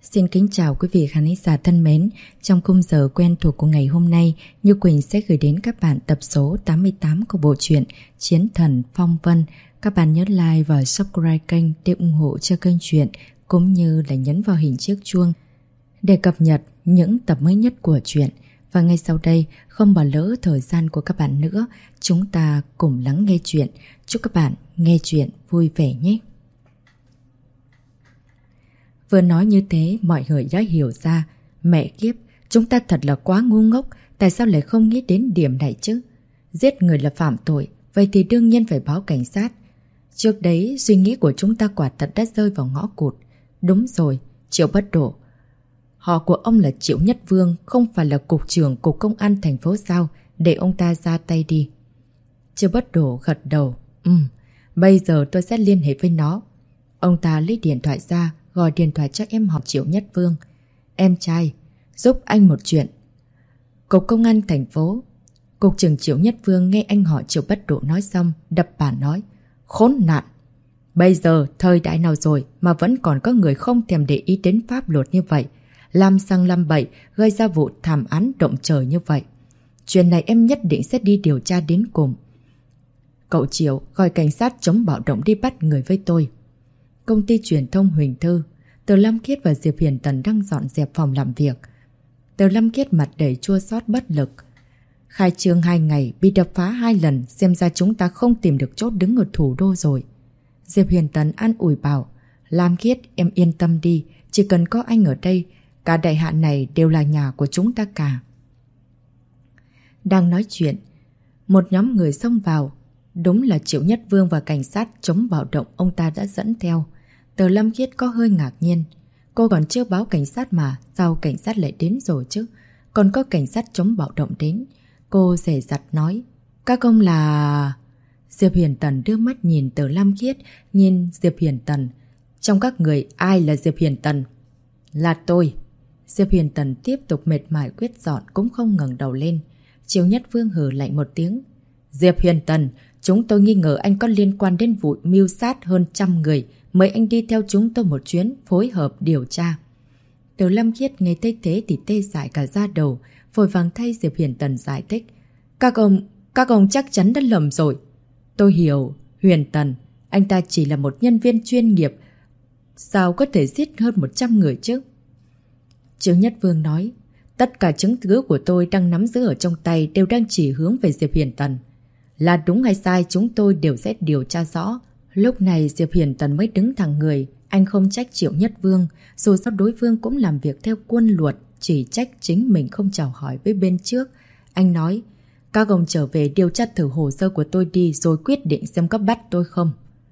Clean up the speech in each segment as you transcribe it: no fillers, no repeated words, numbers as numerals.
Xin kính chào quý vị khán giả thân mến. Trong khung giờ quen thuộc của ngày hôm nay, Như Quỳnh sẽ gửi đến các bạn tập số 88 của bộ truyện Chiến Thần Phong Vân. Các bạn nhớ like và subscribe kênh để ủng hộ cho kênh truyện, cũng như là nhấn vào hình chiếc chuông để cập nhật những tập mới nhất của truyện. Và ngay sau đây, không bỏ lỡ thời gian của các bạn nữa, chúng ta cùng lắng nghe truyện. Chúc các bạn nghe truyện vui vẻ nhé. Vừa nói như thế, mọi người đã hiểu ra. Mẹ kiếp, chúng ta thật là quá ngu ngốc. Tại sao lại không nghĩ đến điểm này chứ? Giết người là phạm tội, vậy thì đương nhiên phải báo cảnh sát. Trước đấy, suy nghĩ của chúng ta quả thật đã rơi vào ngõ cụt. Đúng rồi, Triệu Bất Đổ. Họ của ông là Triệu Nhất Vương, không phải là cục trưởng cục công an thành phố sao? Để ông ta ra tay đi. Triệu Bất Đổ gật đầu. Bây giờ tôi sẽ liên hệ với nó. Ông ta lấy điện thoại ra, gọi điện thoại cho em họ Triệu Nhất Vương. Em trai, giúp anh một chuyện. Cục công an thành phố. Cục trưởng Triệu Nhất Vương nghe anh họ Triệu Bất Độ nói xong, đập bàn nói. Khốn nạn! Bây giờ thời đại nào rồi mà vẫn còn có người không thèm để ý đến pháp luật như vậy. Làm sang làm bậy, gây ra vụ thảm án động trời như vậy. Chuyện này em nhất định sẽ đi điều tra đến cùng. Cậu Triệu gọi cảnh sát chống bạo động đi bắt người với tôi. Công ty truyền thông Huỳnh Thư. Từ Lâm Khiết và Diệp Hiền Tần đang dọn dẹp phòng làm việc. Từ Lâm Khiết mặt đầy chua xót bất lực. Khai trương 2 ngày, bị đập phá 2 lần, xem ra chúng ta không tìm được chốt đứng ở thủ đô rồi. Diệp Hiền Tần an ủi bảo, Lam Khiết, em yên tâm đi, chỉ cần có anh ở đây, cả đại hạn này đều là nhà của chúng ta cả. Đang nói chuyện, một nhóm người xông vào. Đúng là Triệu Nhất Vương và cảnh sát chống bạo động ông ta đã dẫn theo. Từ Lâm Khiết có hơi ngạc nhiên. Cô còn chưa báo cảnh sát mà, sao cảnh sát lại đến rồi chứ? Còn có cảnh sát chống bạo động đến. Cô dè dặt nói, các ông là... Diệp Hiền Tần đưa mắt nhìn Từ Lâm Khiết, nhìn Diệp Hiền Tần. Trong các người ai là Diệp Hiền Tần? Là tôi. Diệp Hiền Tần tiếp tục mệt mỏi quét dọn cũng không ngẩng đầu lên. Triệu Nhất Vương hừ lạnh một tiếng. Diệp Hiền Tần, chúng tôi nghi ngờ anh có liên quan đến vụ mưu sát hơn 100 người. Mời anh đi theo chúng tôi một chuyến, phối hợp điều tra. Từ Lâm Khiết nghe thấy thế thì tê dại cả da đầu, vội vàng thay Diệp Hiền Tần giải thích. Các ông chắc chắn đã lầm rồi. Tôi hiểu, Huyền Tần, anh ta chỉ là một nhân viên chuyên nghiệp. Sao có thể giết hơn 100 người chứ? Triệu Nhất Vương nói, tất cả chứng cứ của tôi đang nắm giữ ở trong tay đều đang chỉ hướng về Diệp Hiền Tần. Là đúng hay sai chúng tôi đều sẽ điều tra rõ. Lúc này Diệp Hiền Tần mới đứng thẳng người. Anh không trách Triệu Nhất Vương, dù sao đối phương cũng làm việc theo quân luật, chỉ trách chính mình không chào hỏi với bên trước. Anh nói, các ông trở về điều tra thử hồ sơ của tôi đi rồi quyết định xem có bắt tôi không.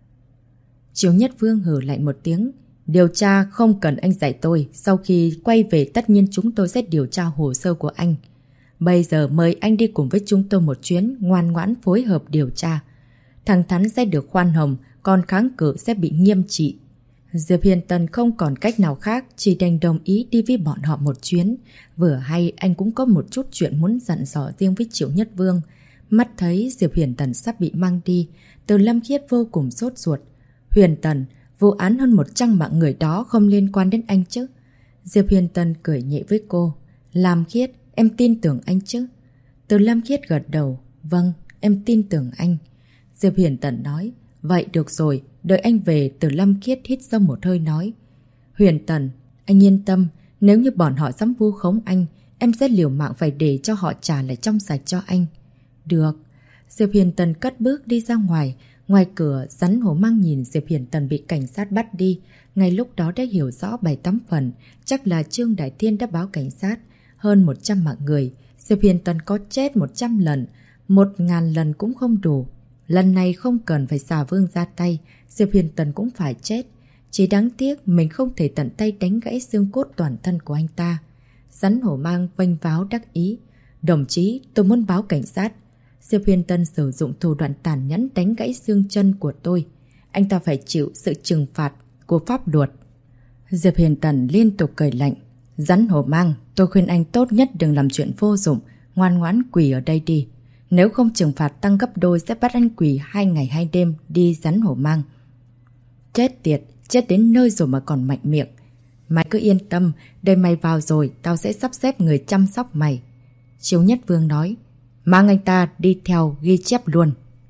Triệu Nhất Vương hừ lạnh một tiếng. Điều tra không cần anh dạy tôi, sau khi quay về tất nhiên chúng tôi sẽ điều tra hồ sơ của anh. Bây giờ mời anh đi cùng với chúng tôi một chuyến, ngoan ngoãn phối hợp điều tra. Thằng Thắn sẽ được khoan hồng, còn kháng cự sẽ bị nghiêm trị. Diệp Hiền Tần không còn cách nào khác, chỉ đành đồng ý đi với bọn họ một chuyến. Vừa hay anh cũng có một chút chuyện muốn dặn dò riêng với Triệu Nhất Vương. Mắt thấy Diệp Hiền Tần sắp bị mang đi, Từ Lâm Khiết vô cùng sốt ruột. Huyền Tần, vụ án hơn 100 mạng người đó không liên quan đến anh chứ? Diệp Hiền Tần cười nhẹ với cô. Lam Khiết, em tin tưởng anh chứ? Từ Lâm Khiết gật đầu. Vâng, em tin tưởng anh. Diệp Hiền Tần nói. Vậy được rồi, đợi anh về. Từ Lâm Khiết hít sâu một hơi nói. Huyền Tần, anh yên tâm. Nếu như bọn họ dám vu khống anh, em sẽ liều mạng phải để cho họ trả lại trong sạch cho anh. Được. Diệp Hiền Tần cất bước đi ra ngoài. Ngoài cửa, Rắn Hổ Mang nhìn Diệp Hiền Tần bị cảnh sát bắt đi. Ngay lúc đó đã hiểu rõ 7-8 phần. Chắc là Trương Đại Thiên đã báo cảnh sát. Hơn 100 mạng người. Diệp Hiền Tần có chết 100 lần. 1000 lần cũng không đủ. Lần này không cần phải xà vương ra tay. Diệp Hiền Tần cũng phải chết. Chỉ đáng tiếc mình không thể tận tay đánh gãy xương cốt toàn thân của anh ta. Rắn Hổ Mang vênh váo đắc ý. Đồng chí, tôi muốn báo cảnh sát. Diệp Hiền Tần sử dụng thủ đoạn tàn nhẫn đánh gãy xương chân của tôi. Anh ta phải chịu sự trừng phạt của pháp luật. Diệp Hiền Tần liên tục cười lạnh. Rắn Hổ Mang, tôi khuyên anh tốt nhất đừng làm chuyện vô dụng, ngoan ngoãn quỳ ở đây đi. Nếu không trừng phạt tăng gấp đôi sẽ bắt anh quỳ 2 ngày 2 đêm đi Rắn Hổ Mang. Chết tiệt, chết đến nơi rồi mà còn mạnh miệng. Mày cứ yên tâm, để mày vào rồi, tao sẽ sắp xếp người chăm sóc mày. Chiếu Nhất Vương nói, mang anh ta đi theo ghi chép luôn.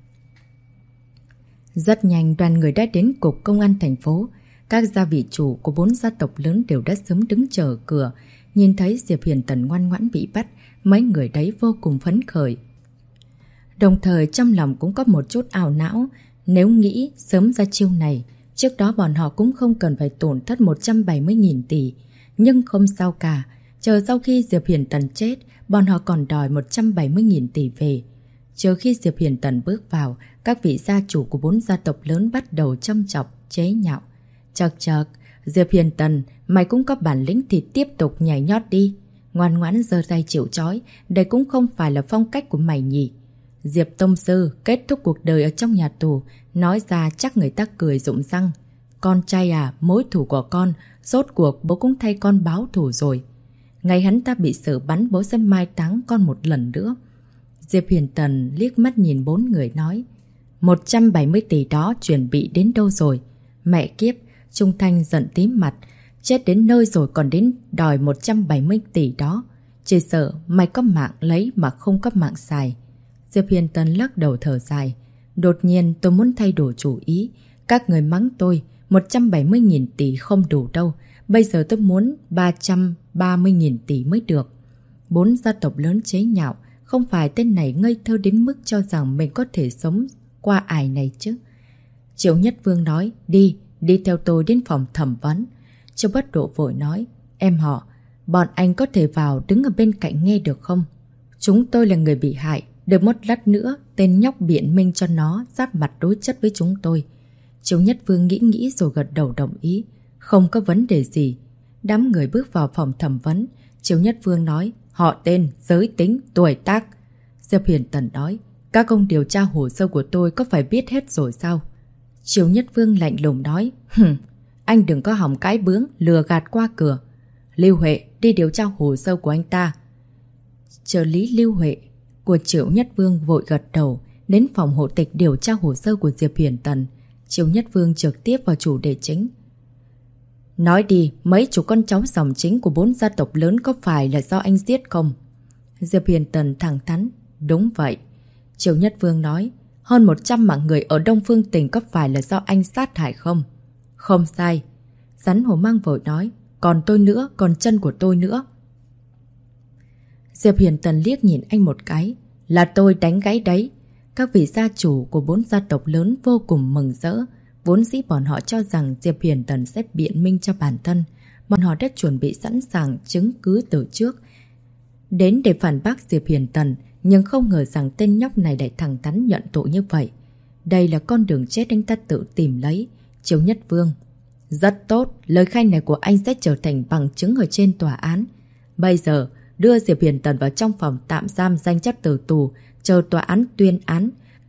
Rất nhanh đoàn người đã đến cục công an thành phố. Các gia vị chủ của 4 gia tộc lớn đều đã sớm đứng chờ ở cửa. Nhìn thấy Diệp Hiền Tần ngoan ngoãn bị bắt, mấy người đấy vô cùng phấn khởi. Đồng thời trong lòng cũng có một chút ảo não. Nếu nghĩ sớm ra chiêu này, trước đó bọn họ cũng không cần phải tổn thất 170.000 tỷ. Nhưng không sao cả, chờ sau khi Diệp Hiền Tần chết, bọn họ còn đòi 170.000 tỷ về. Chờ khi Diệp Hiền Tần bước vào, các vị gia chủ của 4 gia tộc lớn bắt đầu châm chọc, chế nhạo. Chật chật, Diệp Hiền Tần, mày cũng có bản lĩnh thì tiếp tục nhảy nhót đi. Ngoan ngoãn giơ tay chịu trói, đây cũng không phải là phong cách của mày nhỉ. Diệp Tông Sư kết thúc cuộc đời ở trong nhà tù, nói ra chắc người ta cười rụng răng. Con trai à, mối thù của con, rốt cuộc bố cũng thay con báo thù rồi. Ngày hắn ta bị xử bắn, bố sẽ mai táng con một lần nữa. Diệp Hiền Tần liếc mắt nhìn 4 người nói, 170 tỷ đó chuẩn bị đến đâu rồi? Mẹ kiếp, Trung Thanh giận tím mặt, chết đến nơi rồi còn đến đòi 170 tỷ đó. Chỉ sợ mày có mạng lấy mà không có mạng xài. Diệp Hiền Tần lắc đầu thở dài. Đột nhiên tôi muốn thay đổi chủ ý. Các người mắng tôi 170.000 tỷ không đủ đâu. Bây giờ tôi muốn 330.000 tỷ mới được. 4 gia tộc lớn chế nhạo. Không phải tên này ngây thơ đến mức cho rằng mình có thể sống qua ải này chứ. Triệu Nhất Vương nói, đi theo tôi đến phòng thẩm vấn. Triệu Bất Độ vội nói, em họ, bọn anh có thể vào đứng ở bên cạnh nghe được không? Chúng tôi là người bị hại, được một lát nữa tên nhóc biện minh cho nó giáp mặt đối chất với chúng tôi. Triệu Nhất Vương nghĩ rồi gật đầu đồng ý. Không có vấn đề gì. Đám người bước vào phòng thẩm vấn. Triệu Nhất Vương nói, họ tên, giới tính, tuổi tác. Diệp Hiền Tần nói, các ông điều tra hồ sơ của tôi có phải biết hết rồi sao? Triệu Nhất Vương lạnh lùng nói, anh đừng có hòng cái bướng, lừa gạt qua cửa. Lưu Huệ, đi điều tra hồ sơ của anh ta. Trợ lý Lưu Huệ của Triệu Nhất Vương vội gật đầu, đến phòng hộ tịch điều tra hồ sơ của Diệp Hiền Tần. Triệu Nhất Vương trực tiếp vào chủ đề chính. Nói đi, mấy chủ con cháu dòng chính của 4 gia tộc lớn có phải là do anh giết không? Diệp Hiền Tần thẳng thắn, đúng vậy. Triệu Nhất Vương nói, hơn 100 mạng người ở Đông Phương Tỉnh có phải là do anh sát hại không? Không sai. Rắn hổ mang vội nói, còn tôi nữa, còn chân của tôi nữa. Diệp Hiền Tần liếc nhìn anh một cái, là tôi đánh gáy đấy. Các vị gia chủ của 4 gia tộc lớn vô cùng mừng rỡ. Vốn dĩ bọn họ cho rằng Diệp Hiền Tần sẽ biện minh cho bản thân. Bọn họ đã chuẩn bị sẵn sàng chứng cứ từ trước đến để phản bác Diệp Hiền Tần, nhưng không ngờ rằng tên nhóc này lại thẳng thắn nhận tội như vậy. Đây là con đường chết anh ta tự tìm lấy. Triệu Nhất Vương, rất tốt, lời khai này của anh sẽ trở thành bằng chứng ở trên tòa án. Bây giờ đưa Diệp Hiền Tần vào trong phòng tạm giam danh chất tử tù, chờ tòa án tuyên án.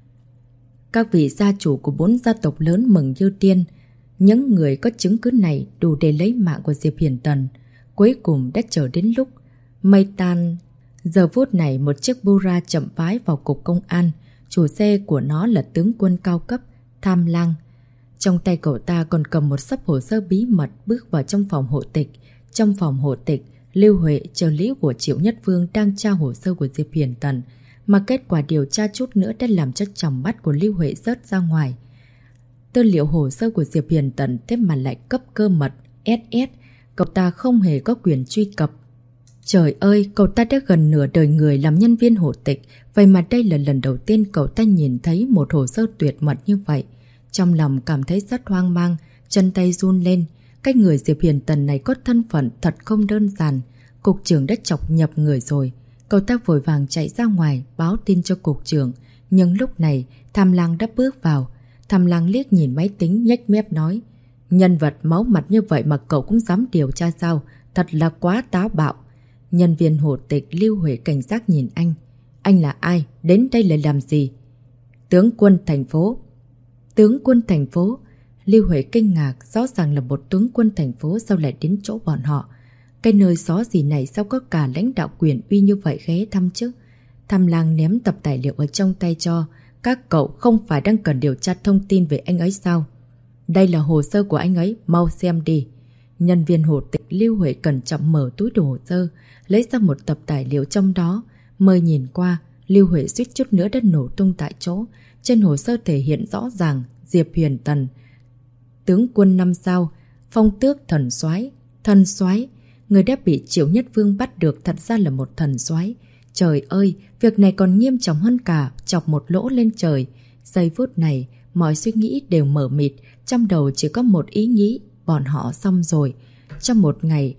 Các vị gia chủ của 4 gia tộc lớn mừng như điên. Những người có chứng cứ này đủ để lấy mạng của Diệp Hiền Tần. Cuối cùng đã chờ đến lúc mây tan. Giờ phút này một chiếc Bura chậm vái vào cục công an. Chủ xe của nó là tướng quân cao cấp Tham Lang. Trong tay cậu ta còn cầm một xấp hồ sơ bí mật bước vào trong phòng hộ tịch. Trong phòng hộ tịch, Lưu Huệ, trợ lý của Triệu Nhất Vương đang tra hồ sơ của Diệp Hiền Tần. Mà kết quả điều tra chút nữa đã làm cho tròng mắt của Lưu Huệ rớt ra ngoài. Tư liệu hồ sơ của Diệp Hiền Tần thế mà lại cấp cơ mật SS. Cậu ta không hề có quyền truy cập. Trời ơi, cậu ta đã gần nửa đời người làm nhân viên hộ tịch. Vậy mà đây là lần đầu tiên cậu ta nhìn thấy một hồ sơ tuyệt mật như vậy. Trong lòng cảm thấy rất hoang mang, chân tay run lên. Cái người Diệp Hiền Tần này có thân phận thật không đơn giản. Cục trưởng đã chọc nhập người rồi. Cậu ta vội vàng chạy ra ngoài báo tin cho cục trưởng. Nhưng lúc này Tham Lang đã bước vào. Tham Lang liếc nhìn máy tính nhếch mép nói, nhân vật máu mặt như vậy mà cậu cũng dám điều tra sao? Thật là quá táo bạo. Nhân viên hộ tịch Lưu Huệ cảnh giác nhìn anh. Anh là ai? Đến đây lại làm gì? Tướng quân thành phố. Tướng quân thành phố? Lưu Huệ kinh ngạc, rõ ràng là một tướng quân thành phố sao lại đến chỗ bọn họ. Cái nơi xó gì này sao có cả lãnh đạo quyền uy như vậy ghé thăm chứ? Tham Lang ném tập tài liệu ở trong tay cho. Các cậu không phải đang cần điều tra thông tin về anh ấy sao? Đây là hồ sơ của anh ấy, mau xem đi. Nhân viên hộ tịch Lưu Huệ cẩn trọng mở túi đồ hồ sơ, lấy ra một tập tài liệu trong đó. Mới nhìn qua, Lưu Huệ suýt chút nữa đã nổ tung tại chỗ. Trên hồ sơ thể hiện rõ ràng Diệp Huyền Tần, tướng quân 5 sao, phong tước thần soái. Thần soái, người đã bị Triệu Nhất Vương bắt được thật ra là một thần soái. Trời ơi, việc này còn nghiêm trọng hơn cả chọc một lỗ lên trời. Giây phút này, mọi suy nghĩ đều mờ mịt, trong đầu chỉ có một ý nghĩ, bọn họ xong rồi. Trong một ngày,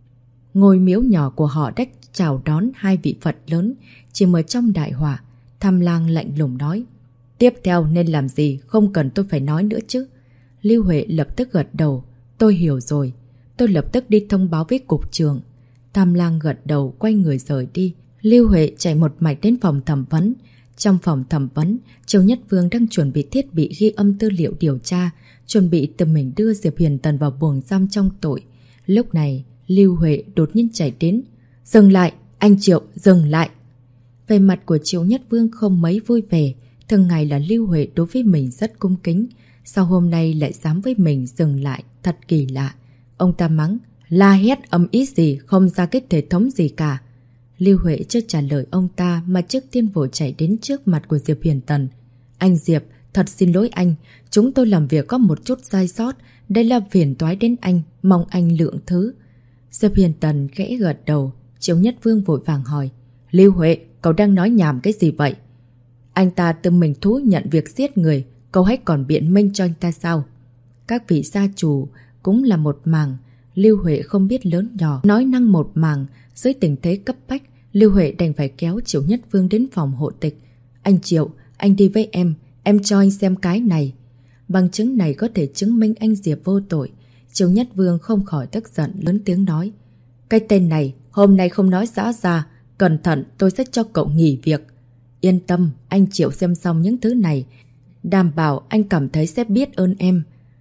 ngôi miếu nhỏ của họ đã chào đón hai vị Phật lớn, chỉ mới trong đại họa. Tham Lang lạnh lùng nói, tiếp theo nên làm gì, không cần tôi phải nói nữa chứ. Lưu Huệ lập tức gật đầu, tôi hiểu rồi, tôi lập tức đi thông báo với cục trưởng. Tham Lang gật đầu, quay người rời đi. Lưu Huệ chạy một mạch đến phòng thẩm vấn. Trong phòng thẩm vấn, Triệu Nhất Vương đang chuẩn bị thiết bị ghi âm tư liệu điều tra, chuẩn bị tự mình đưa Diệp Huyền Tần vào buồng giam trong tội. Lúc này, Lưu Huệ đột nhiên chạy đến. Dừng lại, anh Triệu, dừng lại. Về mặt của Triệu Nhất Vương không mấy vui vẻ. Thường ngày là Lưu Huệ đối với mình rất cung kính, sao hôm nay lại dám với mình dừng lại, thật kỳ lạ. Ông ta mắng, la hét âm ý gì, không ra cái thể thống gì cả. Lưu Huệ chưa trả lời ông ta mà trước tiên vội chạy đến trước mặt của Diệp Huyền Tần. Anh Diệp, thật xin lỗi anh, chúng tôi làm việc có một chút sai sót, đây là phiền toái đến anh, mong anh lượng thứ. Diệp Huyền Tần khẽ gật đầu. Triệu Nhất Vương vội vàng hỏi, Lưu Huệ, cậu đang nói nhảm cái gì vậy? Anh ta tự mình thú nhận việc giết người, cậu hãy còn biện minh cho anh ta sao? Các vị gia chủ cũng là một màng, Lưu Huệ không biết lớn nhỏ, nói năng một màng. Dưới tình thế cấp bách, Lưu Huệ đành phải kéo Triệu Nhất Vương đến phòng hộ tịch. Anh Triệu, anh đi với em cho anh xem cái này. Bằng chứng này có thể chứng minh anh Diệp vô tội. Triệu Nhất Vương không khỏi tức giận, lớn tiếng nói, cái tên này hôm nay không nói rõ ra, cẩn thận tôi sẽ cho cậu nghỉ việc. Yên tâm, anh Triệu xem xong những thứ này, đảm bảo anh cảm thấy sẽ biết ơn em.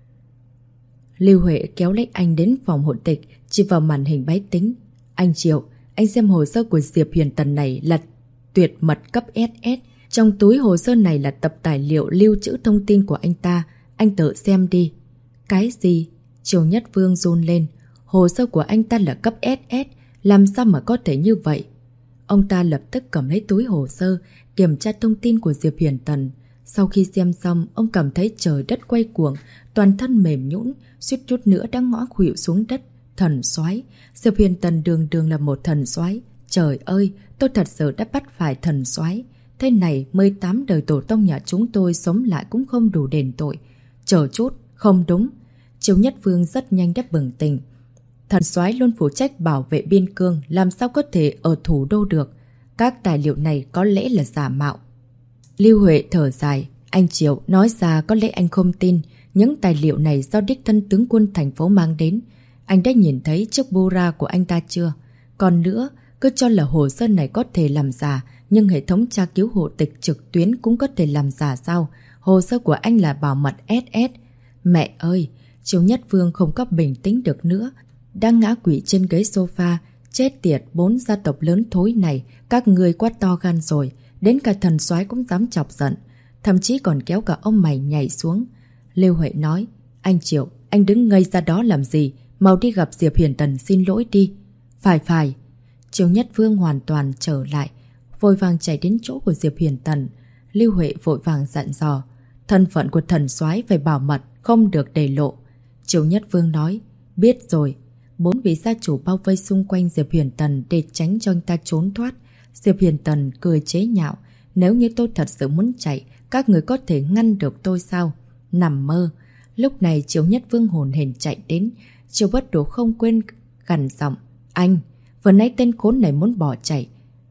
Lưu Huệ kéo lấy anh đến phòng hộ tịch, chỉ vào màn hình máy tính. Anh Triệu, anh xem hồ sơ của Diệp Huyền Tần này là tuyệt mật cấp SS. Trong túi hồ sơ này là tập tài liệu lưu trữ thông tin của anh ta. Anh tự xem đi. Cái gì? Triệu Nhất Vương run lên. Hồ sơ của anh ta là cấp SS, làm sao mà có thể như vậy? Ông ta lập tức cầm lấy túi hồ sơ, kiểm tra thông tin của Diệp Huyền Tần. Sau khi xem xong, ông cảm thấy trời đất quay cuồng, toàn thân mềm nhũn, suýt chút nữa đã ngã khuỵu xuống đất. Thần soái, Diệp Huyền Tần đường đường là một thần soái. Trời ơi, tôi thật sự đã bắt phải thần soái. Thế này 18 đời tổ tông nhà chúng tôi sống lại cũng không đủ đền tội. Chờ chút, không đúng. Triệu Nhất Vương rất nhanh đã bừng tỉnh. Thần soái luôn phụ trách bảo vệ biên cương, làm sao có thể ở thủ đô được. Các tài liệu này có lẽ là giả mạo. Lưu Huệ thở dài. Anh Triệu, nói ra có lẽ anh không tin. Những tài liệu này do đích thân tướng quân thành phố mang đến. Anh đã nhìn thấy chiếc Bora của anh ta chưa? Còn nữa, cứ cho là hồ sơ này có thể làm giả, nhưng hệ thống tra cứu hộ tịch trực tuyến cũng có thể làm giả sao? Hồ sơ của anh là bảo mật SS. Mẹ ơi! Triệu Nhất Vương không có bình tĩnh được nữa. Đang ngã quỵ trên ghế sofa. Chết tiệt, 4 gia tộc lớn thối này, các người quá to gan rồi. Đến cả thần soái cũng dám chọc giận. Thậm chí còn kéo cả ông mày nhảy xuống. Lưu Huệ nói, anh Triệu, anh đứng ngây ra đó làm gì? Mau đi gặp Diệp Huyền Tần xin lỗi đi. Phải. Triệu Nhất Vương hoàn toàn trở lại, vội vàng chạy đến chỗ của Diệp Huyền Tần. Lưu Huệ vội vàng dặn dò, thân phận của thần soái phải bảo mật, không được để lộ. Triệu Nhất Vương nói, biết rồi. 4 vị gia chủ bao vây xung quanh Diệp Huyền Tần để tránh cho anh ta trốn thoát. Diệp Huyền Tần cười chế nhạo, nếu như tôi thật sự muốn chạy, các người có thể ngăn được tôi sao? Nằm mơ. Lúc này Triệu Nhất Vương hồn hển chạy đến. Triệu Bất Đỗ không quên gằn giọng, anh, vừa nãy tên khốn này muốn bỏ chạy,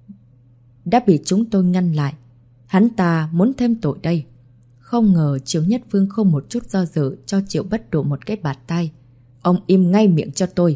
đã bị chúng tôi ngăn lại. Hắn ta muốn thêm tội đây. Không ngờ Triệu Nhất Vương không một chút do dự cho Triệu Bất Đỗ một cái bạt tay. Ông im ngay miệng cho tôi.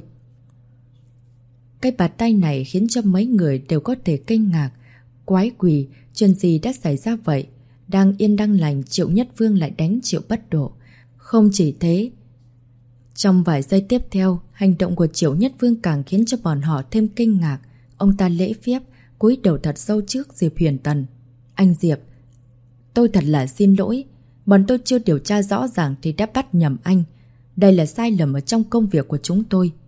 Cái bạt tay này khiến cho mấy người đều có thể kinh ngạc. Quái quỷ, chuyện gì đã xảy ra vậy? Đang yên đang lành, Triệu Nhất Vương lại đánh Triệu Bất Đỗ. Không chỉ thế, trong vài giây tiếp theo, hành động của Triệu Nhất Vương càng khiến cho bọn họ thêm kinh ngạc. Ông ta lễ phép, cúi đầu thật sâu trước Diệp Huyền Tần. Anh Diệp, tôi thật là xin lỗi. Bọn tôi chưa điều tra rõ ràng thì đã bắt nhầm anh. Đây là sai lầm ở trong công việc của chúng tôi.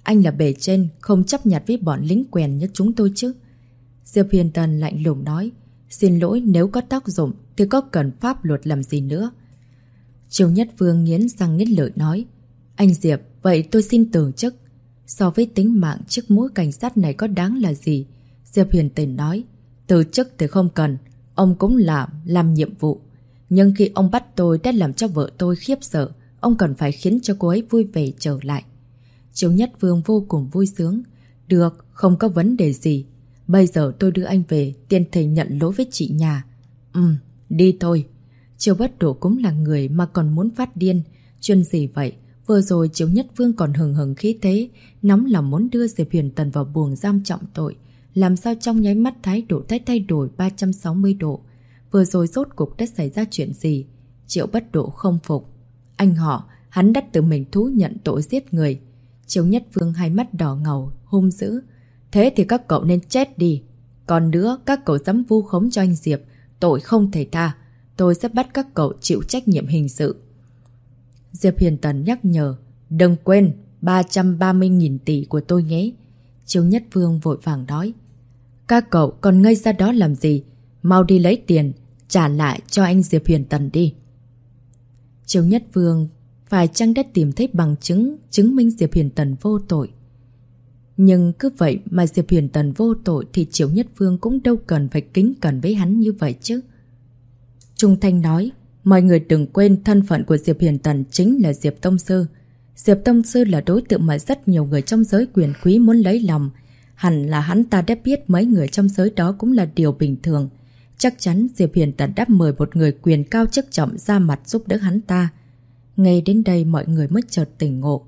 Anh là bề trên, không chấp nhặt với bọn lính quèn như chúng tôi chứ. Diệp Huyền Tần lạnh lùng nói. Xin lỗi, nếu có tác dụng thì có cần pháp luật làm gì nữa. Triều Nhất Vương nghiến răng nghiến lợi nói. Anh Diệp, vậy tôi xin từ chức. So với tính mạng chiếc mũi cảnh sát này có đáng là gì? Diệp Huyền Tần nói. Từ chức thì không cần, ông cũng làm nhiệm vụ. Nhưng khi ông bắt tôi đã làm cho vợ tôi khiếp sợ, ông cần phải khiến cho cô ấy vui vẻ trở lại. Triều Nhất Vương vô cùng vui sướng. Được, không có vấn đề gì. Bây giờ tôi đưa anh về, tiền thầy nhận lỗi với chị nhà. Đi thôi. Triều Bất Độ cũng là người mà còn muốn phát điên. Chuyện gì vậy? Vừa rồi Triều Nhất Vương còn hừng hừng khí thế, nóng lòng muốn đưa Diệp Huyền Tần vào buồng giam trọng tội. Làm sao trong nháy mắt thái độ thay đổi 360 độ. Vừa rồi rốt cục đã xảy ra chuyện gì? Triều Bất Độ không phục. Anh họ, hắn đã tự mình thú nhận tội giết người. Triều Nhất Vương hai mắt đỏ ngầu, hung dữ. Thế thì các cậu nên chết đi. Còn nữa, các cậu dám vu khống cho anh Diệp, tội không thể tha. Tôi sẽ bắt các cậu chịu trách nhiệm hình sự. Diệp Huyền Tần nhắc nhở. Đừng quên 330.000 tỷ của tôi nhé. Triều Nhất Vương vội vàng nói. Các cậu còn ngây ra đó làm gì? Mau đi lấy tiền, trả lại cho anh Diệp Huyền Tần đi. Triều Nhất Vương phải chăng đã tìm thấy bằng chứng chứng minh Diệp Huyền Tần vô tội. Nhưng cứ vậy mà Diệp Huyền Tần vô tội thì Triều Nhất Vương cũng đâu cần phải kính cẩn với hắn như vậy chứ. Trung Thanh nói, mọi người đừng quên thân phận của Diệp Huyền Tần chính là Diệp Tông Sư. Diệp Tông Sư là đối tượng mà rất nhiều người trong giới quyền quý muốn lấy lòng. Hẳn là hắn ta đã biết mấy người trong giới đó cũng là điều bình thường. Chắc chắn Diệp Huyền Tần đã mời một người quyền cao chức trọng ra mặt giúp đỡ hắn ta. Ngay đến đây mọi người mới chợt tỉnh ngộ.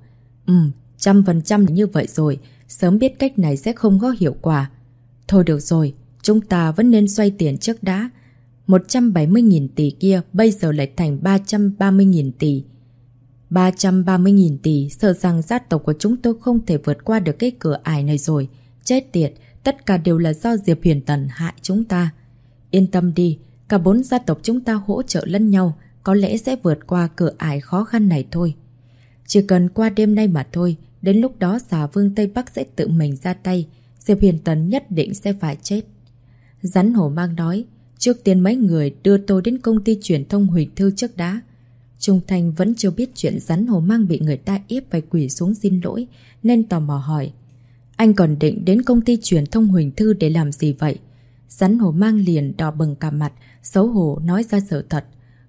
100% như vậy rồi, sớm biết cách này sẽ không có hiệu quả. Thôi được rồi, chúng ta vẫn nên xoay tiền trước đã. 170.000 tỷ kia bây giờ lại thành 330.000 tỷ. 330.000 tỷ, sợ rằng gia tộc của chúng tôi không thể vượt qua được cái cửa ải này rồi. Chết tiệt, tất cả đều là do Diệp Huyền Tần hại chúng ta. Yên tâm đi, cả 4 gia tộc chúng ta hỗ trợ lẫn nhau, có lẽ sẽ vượt qua cửa ải khó khăn này thôi. Chỉ cần qua đêm nay mà thôi, đến lúc đó Xà Vương Tây Bắc sẽ tự mình ra tay, Diệp Huyền Tần nhất định sẽ phải chết. Rắn Hổ Mang nói, trước tiên mấy người đưa tôi đến công ty truyền thông Huỳnh Thư trước đã. Trung Thanh vẫn chưa biết chuyện Rắn Hổ Mang bị người ta ép phải quỳ xuống xin lỗi, nên tò mò hỏi. Anh còn định đến công ty truyền thông Huỳnh Thư để làm gì vậy? Rắn Hổ Mang liền đỏ bừng cả mặt, xấu hổ nói ra sự thật.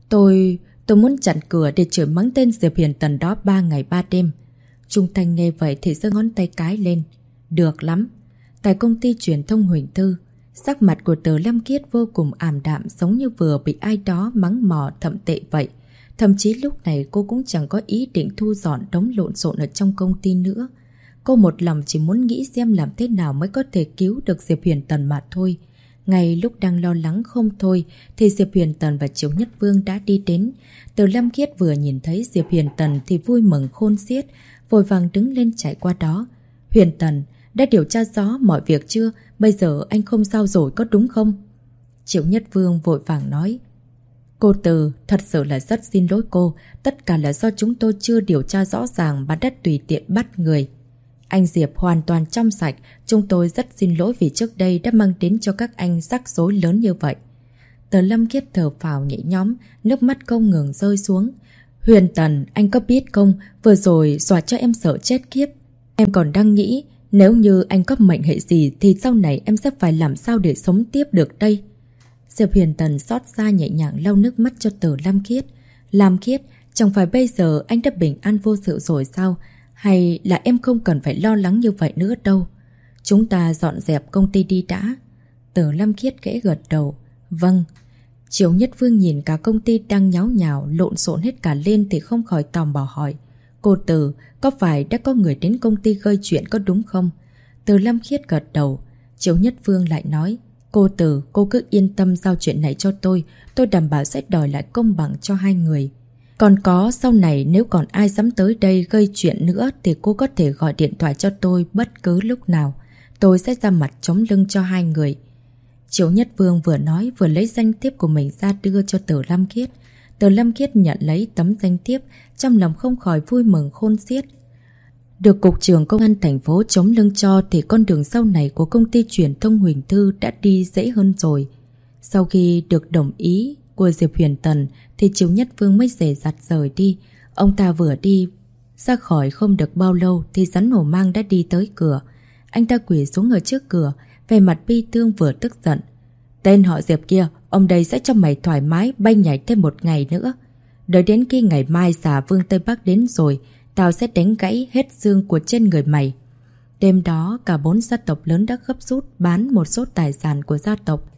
Tôi muốn chặn cửa để chửi mắng tên Diệp Huyền Tần đó 3 ngày 3 đêm. Trung Thanh nghe vậy thì giơ ngón tay cái lên. Được lắm. Tại công ty truyền thông Huỳnh Thư, sắc mặt của Từ Lam Kiết vô cùng ảm đạm, giống như vừa bị ai đó mắng mỏ thậm tệ vậy. Thậm chí lúc này cô cũng chẳng có ý định thu dọn đống lộn xộn ở trong công ty nữa. Cô một lòng chỉ muốn nghĩ xem làm thế nào mới có thể cứu được Diệp Huyền Tần mà thôi. Ngay lúc đang lo lắng không thôi thì Diệp Huyền Tần và Triều Nhất Vương đã đi đến. Từ Lam Kiết vừa nhìn thấy Diệp Huyền Tần thì vui mừng khôn xiết, vội vàng đứng lên chạy qua đó. Huyền Tần, đã điều tra rõ mọi việc chưa? Bây giờ anh không sao rồi có đúng không? Triều Nhất Vương vội vàng nói. Cô Từ, thật sự là rất xin lỗi cô. Tất cả là do chúng tôi chưa điều tra rõ ràng mà đã tùy tiện bắt người. Anh Diệp hoàn toàn trong sạch. Chúng tôi rất xin lỗi vì trước đây đã mang đến cho các anh rắc rối lớn như vậy. Từ Lâm Kiết thở phào nhẹ nhõm, nước mắt không ngừng rơi xuống. Huyền Tần, anh có biết không, vừa rồi dọa cho em sợ chết khiếp. Em còn đang nghĩ, nếu như anh có mệnh hệ gì thì sau này em sẽ phải làm sao để sống tiếp được đây. Diệp Huyền Tần xót xa nhẹ nhàng lau nước mắt cho Từ Lam Kiết. Lam Kiết, chẳng phải bây giờ anh đã bình an vô sự rồi sao? Hay là em không cần phải lo lắng như vậy nữa đâu? Chúng ta dọn dẹp công ty đi đã. Từ Lam Kiết khẽ gật đầu. Vâng. Triều Nhất Vương nhìn cả công ty đang nháo nhào, lộn xộn hết cả lên thì không khỏi tò mò hỏi. Cô Từ, có phải đã có người đến công ty gây chuyện có đúng không? Từ Lam Kiết gật đầu. Triều Nhất Vương lại nói. Cô Từ, cô cứ yên tâm giao chuyện này cho tôi đảm bảo sẽ đòi lại công bằng cho hai người. Còn có, sau này nếu còn ai dám tới đây gây chuyện nữa thì cô có thể gọi điện thoại cho tôi bất cứ lúc nào. Tôi sẽ ra mặt chống lưng cho hai người. Triều Nhất Vương vừa nói vừa lấy danh thiếp của mình ra đưa cho Từ Lam Kiết. Từ Lam Kiết nhận lấy tấm danh thiếp, trong lòng không khỏi vui mừng khôn xiết. Được Cục trưởng Công an thành phố chống lưng cho thì con đường sau này của công ty truyền thông Huỳnh Thư đã đi dễ hơn rồi. Sau khi được đồng ý của Diệp Huyền Tần thì Triệu Nhất Vương mới dè dặt rời đi. Ông ta vừa đi ra khỏi không được bao lâu thì Rắn Hổ Mang đã đi tới cửa. Anh ta quỳ xuống ở trước cửa, vẻ mặt bi thương vừa tức giận. Tên họ Diệp kia, ông đây sẽ cho mày thoải mái bay nhảy thêm một ngày nữa. Đợi đến khi ngày mai Xà Vương Tây Bắc đến rồi, tao sẽ đánh gãy hết xương của trên người mày. Đêm đó, cả 4 gia tộc lớn đã gấp rút bán một số tài sản của gia tộc,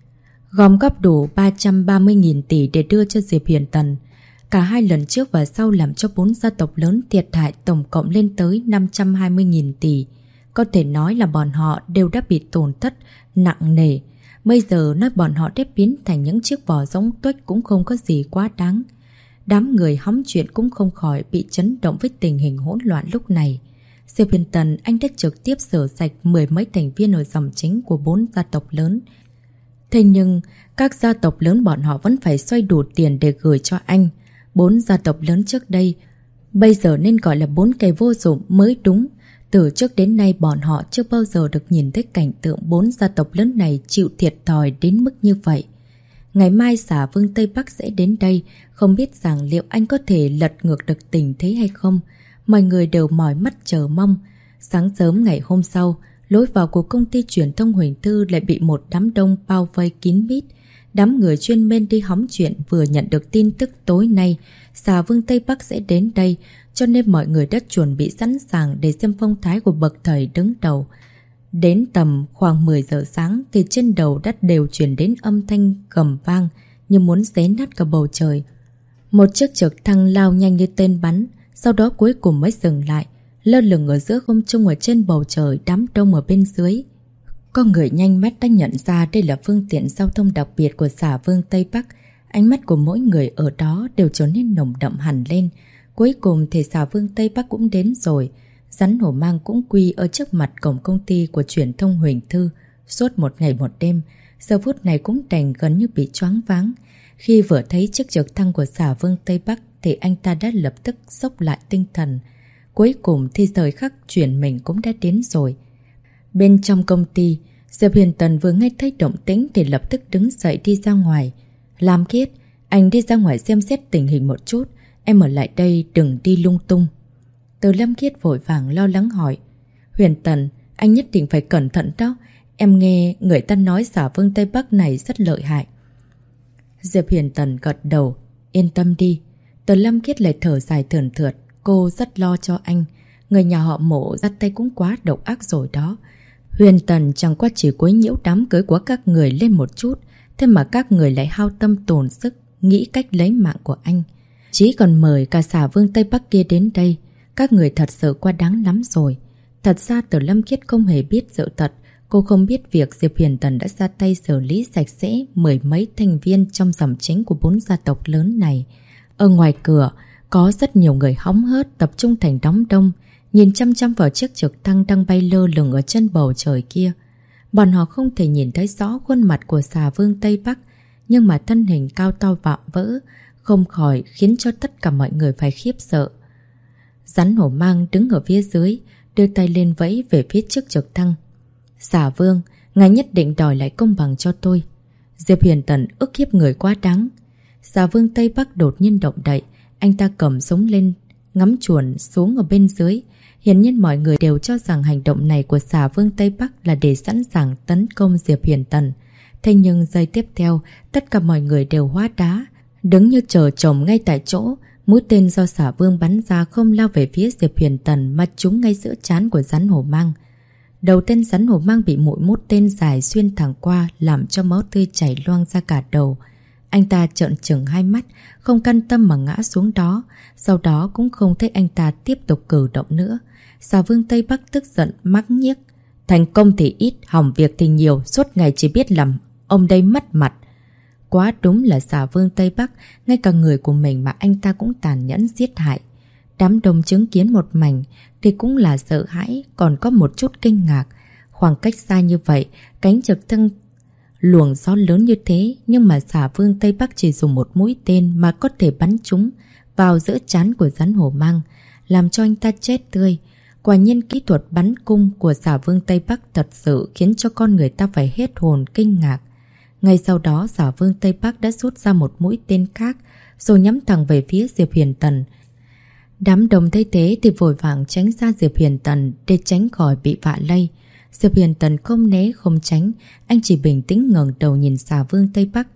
gom góp đủ 330.000 tỷ để đưa cho Diệp Huyền Tần. Cả hai lần trước và sau làm cho 4 gia tộc lớn thiệt hại tổng cộng lên tới 520.000 tỷ. Có thể nói là bọn họ đều đã bị tổn thất nặng nề. Bây giờ nói bọn họ đã biến thành những chiếc vỏ giống tuếch cũng không có gì quá đáng. Đám người hóng chuyện cũng không khỏi bị chấn động với tình hình hỗn loạn lúc này. Diệp Huyền Tần anh đã trực tiếp rửa sạch 10 mấy thành viên ở dòng chính của 4 gia tộc lớn. Thế nhưng các gia tộc lớn bọn họ vẫn phải xoay đủ tiền để gửi cho anh. 4 gia tộc lớn trước đây bây giờ nên gọi là 4 cây vô dụng mới đúng. Từ trước đến nay bọn họ chưa bao giờ được nhìn thấy cảnh tượng 4 gia tộc lớn này chịu thiệt thòi đến mức như vậy. Ngày mai Xà Vương Tây Bắc sẽ đến đây, không biết rằng liệu anh có thể lật ngược được tình thế hay không. Mọi người đều mỏi mắt chờ mong. Sáng sớm ngày hôm sau, lối vào của công ty truyền thông Huỳnh Thư lại bị một đám đông bao vây kín mít. Đám người chuyên mên đi hóng chuyện vừa nhận được tin tức tối nay Xà Vương Tây Bắc sẽ đến đây, cho nên mọi người đã chuẩn bị sẵn sàng để xem phong thái của bậc thầy đứng đầu. Đến tầm khoảng 10 giờ sáng thì trên đầu đất đều truyền đến âm thanh gầm vang như muốn xé nát cả bầu trời. Một chiếc trực thăng lao nhanh như tên bắn, sau đó cuối cùng mới dừng lại, lơ lửng ở giữa không trung ở trên bầu trời, đám đông ở bên dưới. Có người nhanh mắt đã nhận ra đây là phương tiện giao thông đặc biệt của Xà Vương Tây Bắc. Ánh mắt của mỗi người ở đó đều trở nên nồng đậm hẳn lên. Cuối cùng thì Xà Vương Tây Bắc cũng đến rồi. Rắn Hổ Mang cũng quỳ ở trước mặt cổng công ty của truyền thông Huỳnh Thư. Suốt một ngày một đêm, giờ phút này cũng đành gần như bị choáng váng. Khi vừa thấy chiếc trực thăng của Xà Vương Tây Bắc thì anh ta đã lập tức xốc lại tinh thần. Cuối cùng thì thời khắc chuyển mình cũng đã đến rồi. Bên trong công ty, Diệp Huyền Tần vừa nghe thấy động tĩnh thì lập tức đứng dậy đi ra ngoài. Lam Khiết, anh đi ra ngoài xem xét tình hình một chút, em ở lại đây đừng đi lung tung. Từ Lam Khiết vội vàng lo lắng hỏi. Huyền Tần, anh nhất định phải cẩn thận đó. Em nghe người ta nói Xà Vương Tây Bắc này rất lợi hại. Diệp Huyền Tần gật đầu. Yên tâm đi. Từ Lam Khiết lại thở dài thườn thượt. Cô rất lo cho anh. Người nhà họ Mộ dắt tay cũng quá độc ác rồi đó. Huyền Tần chẳng qua chỉ quấy nhiễu đám cưới của các người lên một chút, thế mà các người lại hao tâm tổn sức nghĩ cách lấy mạng của anh. Chỉ còn mời cả Xà Vương Tây Bắc kia đến đây. Các người thật sự quá đáng lắm rồi. Thật ra Từ Lâm Khiết không hề biết sự thật. Cô không biết việc Diệp Huyền Tần đã ra tay xử lý sạch sẽ 10 mấy thành viên trong dòng chính của 4 gia tộc lớn này. Ở ngoài cửa, có rất nhiều người hóng hớt tập trung thành đám đông, nhìn chăm chăm vào chiếc trực thăng đang bay lơ lửng ở trên bầu trời kia. Bọn họ không thể nhìn thấy rõ khuôn mặt của Xà Vương Tây Bắc, nhưng mà thân hình cao to vạm vỡ không khỏi khiến cho tất cả mọi người phải khiếp sợ. Rắn Hổ Mang đứng ở phía dưới, đưa tay lên vẫy về phía trước trực thăng. Xà Vương, ngài nhất định đòi lại công bằng cho tôi. Diệp Huyền Tần ức hiếp người quá đáng. Xà Vương Tây Bắc đột nhiên động đậy, anh ta cầm súng lên, ngắm chuồn xuống ở bên dưới. Hiển nhiên mọi người đều cho rằng hành động này của Xà Vương Tây Bắc là để sẵn sàng tấn công Diệp Huyền Tần. Thế nhưng giây tiếp theo, tất cả mọi người đều hóa đá, đứng như chờ chồng ngay tại chỗ. Mũi tên do Xà Vương bắn ra không lao về phía Diệp Huyền Tần mà trúng ngay giữa trán của Rắn Hổ Mang. Đầu tên Rắn Hổ Mang bị mũi mũi tên dài xuyên thẳng qua, làm cho máu tươi chảy loang ra cả đầu. Anh ta trợn trừng hai mắt, không can tâm mà ngã xuống đó. Sau đó cũng không thấy anh ta tiếp tục cử động nữa. Xà Vương Tây Bắc tức giận mắng nhiếc. Thành công thì ít, hỏng việc thì nhiều, suốt ngày chỉ biết làm ông đây mất mặt. Quá đúng là Xà Vương Tây Bắc, ngay cả người của mình mà anh ta cũng tàn nhẫn giết hại. Đám đông chứng kiến một mảnh thì cũng là sợ hãi, còn có một chút kinh ngạc. Khoảng cách xa như vậy, cánh trực thăng luồng gió lớn như thế, nhưng mà Xà Vương Tây Bắc chỉ dùng một mũi tên mà có thể bắn trúng vào giữa trán của Rắn Hổ Mang, làm cho anh ta chết tươi. Quả nhiên kỹ thuật bắn cung của Xà Vương Tây Bắc thật sự khiến cho con người ta phải hết hồn kinh ngạc. Ngay sau đó Xà Vương Tây Bắc đã rút ra một mũi tên khác rồi nhắm thẳng về phía Diệp Huyền Tần. Đám đông thấy thế thì vội vàng tránh ra Diệp Huyền Tần để tránh khỏi bị vạ lây. Diệp Huyền Tần không né không tránh, anh chỉ bình tĩnh ngẩng đầu nhìn Xà Vương Tây Bắc.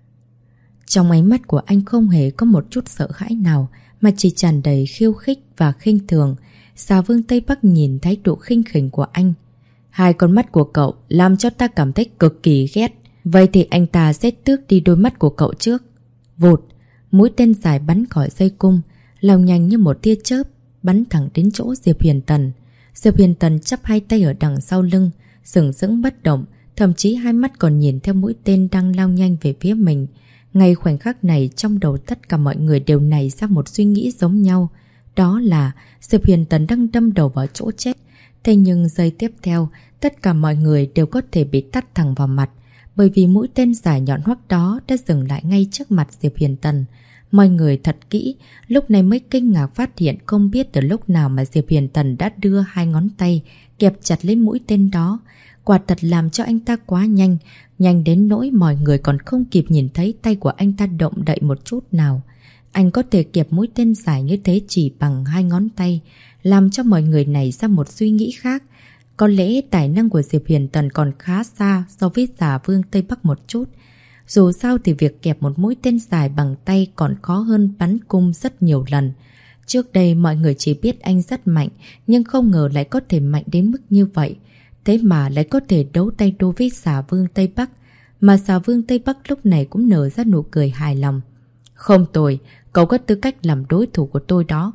Trong ánh mắt của anh không hề có một chút sợ hãi nào, mà chỉ tràn đầy khiêu khích và khinh thường. Xà Vương Tây Bắc nhìn thái độ khinh khỉnh của anh. Hai con mắt của cậu làm cho ta cảm thấy cực kỳ ghét. Vậy thì anh ta sẽ tước đi đôi mắt của cậu trước. Vụt, mũi tên dài bắn khỏi dây cung, lao nhanh như một tia chớp, bắn thẳng đến chỗ Diệp Huyền Tần. Diệp Huyền Tần chắp hai tay ở đằng sau lưng, sừng sững bất động, thậm chí hai mắt còn nhìn theo mũi tên đang lao nhanh về phía mình. Ngay khoảnh khắc này, trong đầu tất cả mọi người đều nảy ra một suy nghĩ giống nhau. Đó là Diệp Huyền Tần đang đâm đầu vào chỗ chết. Thế nhưng giây tiếp theo, tất cả mọi người đều có thể bị tát thẳng vào mặt, bởi vì mũi tên dài nhọn hoắt đó đã dừng lại ngay trước mặt Diệp Huyền Tần. Mọi người thật kỹ, lúc này mới kinh ngạc phát hiện không biết từ lúc nào mà Diệp Huyền Tần đã đưa hai ngón tay kẹp chặt lấy mũi tên đó. Quả thật làm cho anh ta quá nhanh, nhanh đến nỗi mọi người còn không kịp nhìn thấy tay của anh ta động đậy một chút nào. Anh có thể kẹp mũi tên dài như thế chỉ bằng hai ngón tay, làm cho mọi người nảy ra một suy nghĩ khác. Có lẽ tài năng của Diệp Huyền Tần còn khá xa so với Xà Vương Tây Bắc một chút. Dù sao thì việc kẹp một mũi tên dài bằng tay còn khó hơn bắn cung rất nhiều lần. Trước đây mọi người chỉ biết anh rất mạnh, nhưng không ngờ lại có thể mạnh đến mức như vậy. Thế mà lại có thể đấu tay đôi với Xà Vương Tây Bắc. Mà Xà Vương Tây Bắc lúc này cũng nở ra nụ cười hài lòng. Không tồi, cậu có tư cách làm đối thủ của tôi đó.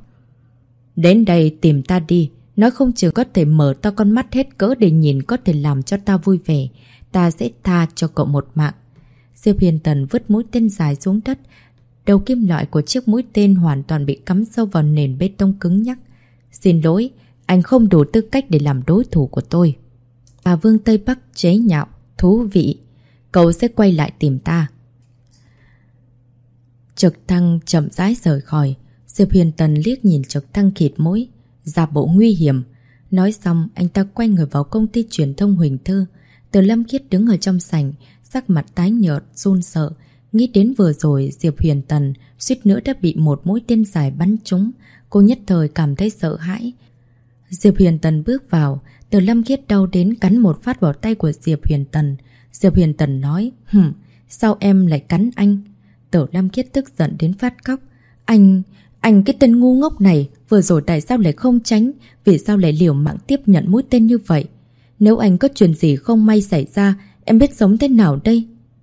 Đến đây tìm ta đi. Nói không chừng có thể mở to con mắt hết cỡ để nhìn, có thể làm cho ta vui vẻ. Ta sẽ tha cho cậu một mạng. Diệp Huyền Tần vứt mũi tên dài xuống đất. Đầu kim loại của chiếc mũi tên hoàn toàn bị cắm sâu vào nền bê tông cứng nhắc. Xin lỗi, anh không đủ tư cách để làm đối thủ của tôi. Xà Vương Tây Bắc chế nhạo. Thú vị. Cậu sẽ quay lại tìm ta. Trực thăng chậm rãi rời khỏi. Diệp Huyền Tần liếc nhìn trực thăng khịt mũi, giả bộ nguy hiểm. Nói xong, anh ta quay người vào công ty truyền thông Huỳnh Thư. Từ Lâm Khiết đứng ở trong sảnh, sắc mặt tái nhợt, run sợ. Nghĩ đến vừa rồi Diệp Huyền Tần suýt nữa đã bị một mũi tên dài bắn trúng. Cô nhất thời cảm thấy sợ hãi. Diệp Huyền Tần bước vào. Từ Lâm Khiết đau đến cắn một phát vào tay của Diệp Huyền Tần. Diệp Huyền Tần nói, sao em lại cắn anh? Từ Lâm Khiết tức giận đến phát khóc. Anh cái tên ngu ngốc này, vừa rồi tại sao lại không tránh? Vì sao lại liều mạng tiếp nhận mũi tên như vậy? Nếu anh có chuyện gì không may xảy ra, em biết sống thế nào đây?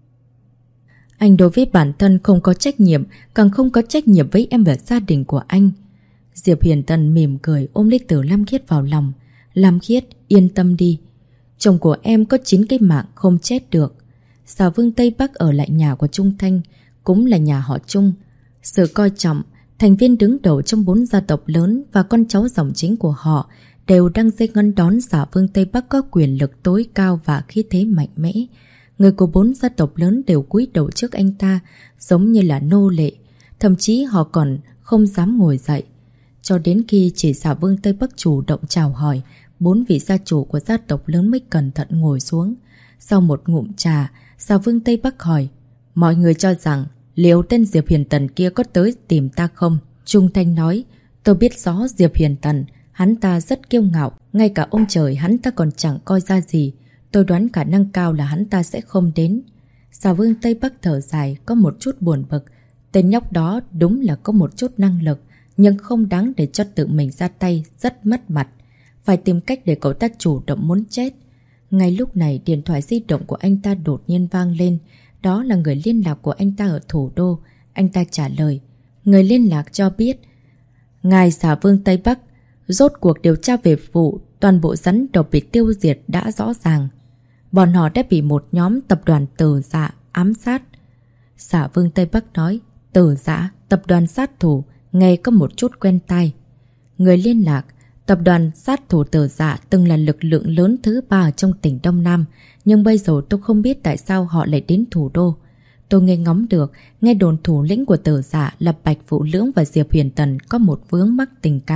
Anh đối với bản thân không có trách nhiệm, càng không có trách nhiệm với em và gia đình của anh. Diệp Huyền Tần mỉm cười ôm lấy Từ Lâm Khiết vào lòng. Lâm Khiết, yên tâm đi. Chồng của em có 9 cái mạng không chết được. Xà Vương Tây Bắc ở lại nhà của Trung Thanh, cũng là nhà họ Trung. Sự coi trọng, thành viên đứng đầu trong 4 gia tộc lớn và con cháu dòng chính của họ đều đang dây ngân đón Xà Vương Tây Bắc có quyền lực tối cao và khí thế mạnh mẽ. Người của 4 gia tộc lớn đều cúi đầu trước anh ta, giống như là nô lệ. Thậm chí họ còn không dám ngồi dậy. Cho đến khi chỉ Xà Vương Tây Bắc chủ động chào hỏi, 4 vị gia chủ của gia tộc lớn mới cẩn thận ngồi xuống. Sau một ngụm trà, Xà Vương Tây Bắc hỏi, mọi người cho rằng liệu tên Diệp Huyền Tần kia có tới tìm ta không? Trung Thanh nói, tôi biết rõ Diệp Huyền Tần, hắn ta rất kiêu ngạo, ngay cả ông trời hắn ta còn chẳng coi ra gì. Tôi đoán khả năng cao là hắn ta sẽ không đến. Xà Vương Tây Bắc thở dài, có một chút buồn bực. Tên nhóc đó đúng là có một chút năng lực, nhưng không đáng để cho tự mình ra tay, rất mất mặt. Phải tìm cách để cậu ta chủ động muốn chết. Ngay lúc này điện thoại di động của anh ta đột nhiên vang lên. Đó là người liên lạc của anh ta ở thủ đô. Anh ta trả lời. Người liên lạc cho biết, ngài Xà Vương Tây Bắc, rốt cuộc điều tra về vụ toàn bộ rắn độc bị tiêu diệt đã rõ ràng. Bọn họ đã bị một nhóm tập đoàn Tử Dạ ám sát. Xà Vương Tây Bắc nói, Tử Dạ, tập đoàn sát thủ, nghe có một chút quen tai. Người liên lạc, tập đoàn sát thủ Tử Dạ từng là lực lượng lớn thứ 3 trong tỉnh Đông Nam, nhưng bây giờ tôi không biết tại sao họ lại đến thủ đô. Tôi nghe ngóng được, nghe đồn thủ lĩnh của Tử Dạ là Bạch Vũ Lưỡng và Diệp Huyền Tần có một vướng mắc tình cảm,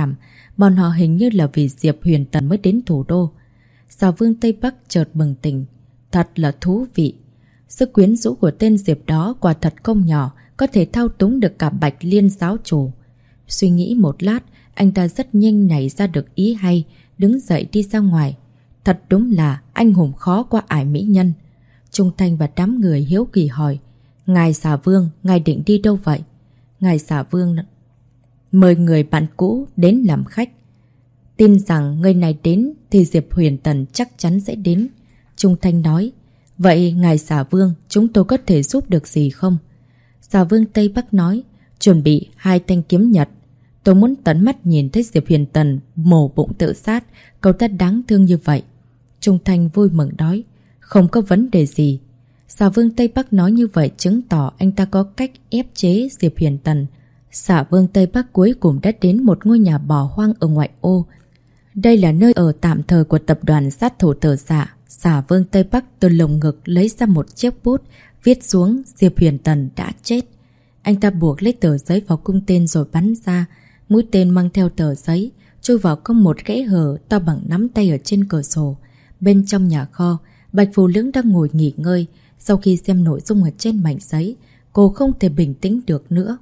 Bọn họ hình như là vì Diệp Huyền Tần mới đến thủ đô. Xà Vương Tây Bắc chợt bừng tỉnh. Thật là thú vị. Sức quyến rũ của tên Diệp đó quả thật không nhỏ, có thể thao túng được cả Bạch Liên giáo chủ. Suy nghĩ một lát, anh ta rất nhanh nảy ra được ý hay, đứng dậy đi ra ngoài. Thật đúng là anh hùng khó qua ải mỹ nhân. Trung Thanh và đám người hiếu kỳ hỏi, ngài Xà Vương, ngài định đi đâu vậy? Ngài Xà Vương mời người bạn cũ đến làm khách. Tin rằng người này đến thì Diệp Huyền Tần chắc chắn sẽ đến. Trung Thanh nói, vậy ngài Xà Vương, chúng tôi có thể giúp được gì không? Xà Vương Tây Bắc nói, chuẩn bị 2 thanh kiếm nhật. Tôi muốn tận mắt nhìn thấy Diệp Huyền Tần mổ bụng tự sát, cậu ta đáng thương như vậy. Trung Thanh vui mừng nói, không có vấn đề gì. Xà Vương Tây Bắc nói như vậy chứng tỏ anh ta có cách ép chế Diệp Huyền Tần. Xà Vương Tây Bắc cuối cùng đã đến một ngôi nhà bỏ hoang ở ngoại ô. Đây là nơi ở tạm thời của tập đoàn sát thủ Tử Dạ. Xà Vương Tây Bắc từ lồng ngực lấy ra một chiếc bút, viết xuống Diệp Huyền Tần đã chết. Anh ta buộc lấy tờ giấy vào cung tên rồi bắn ra. Mũi tên mang theo tờ giấy, chui vào công một kẽ hở to bằng nắm tay ở trên cửa sổ. Bên trong nhà kho, Bạch Phù Lưỡng đang ngồi nghỉ ngơi. Sau khi xem nội dung ở trên mảnh giấy, cô không thể bình tĩnh được nữa.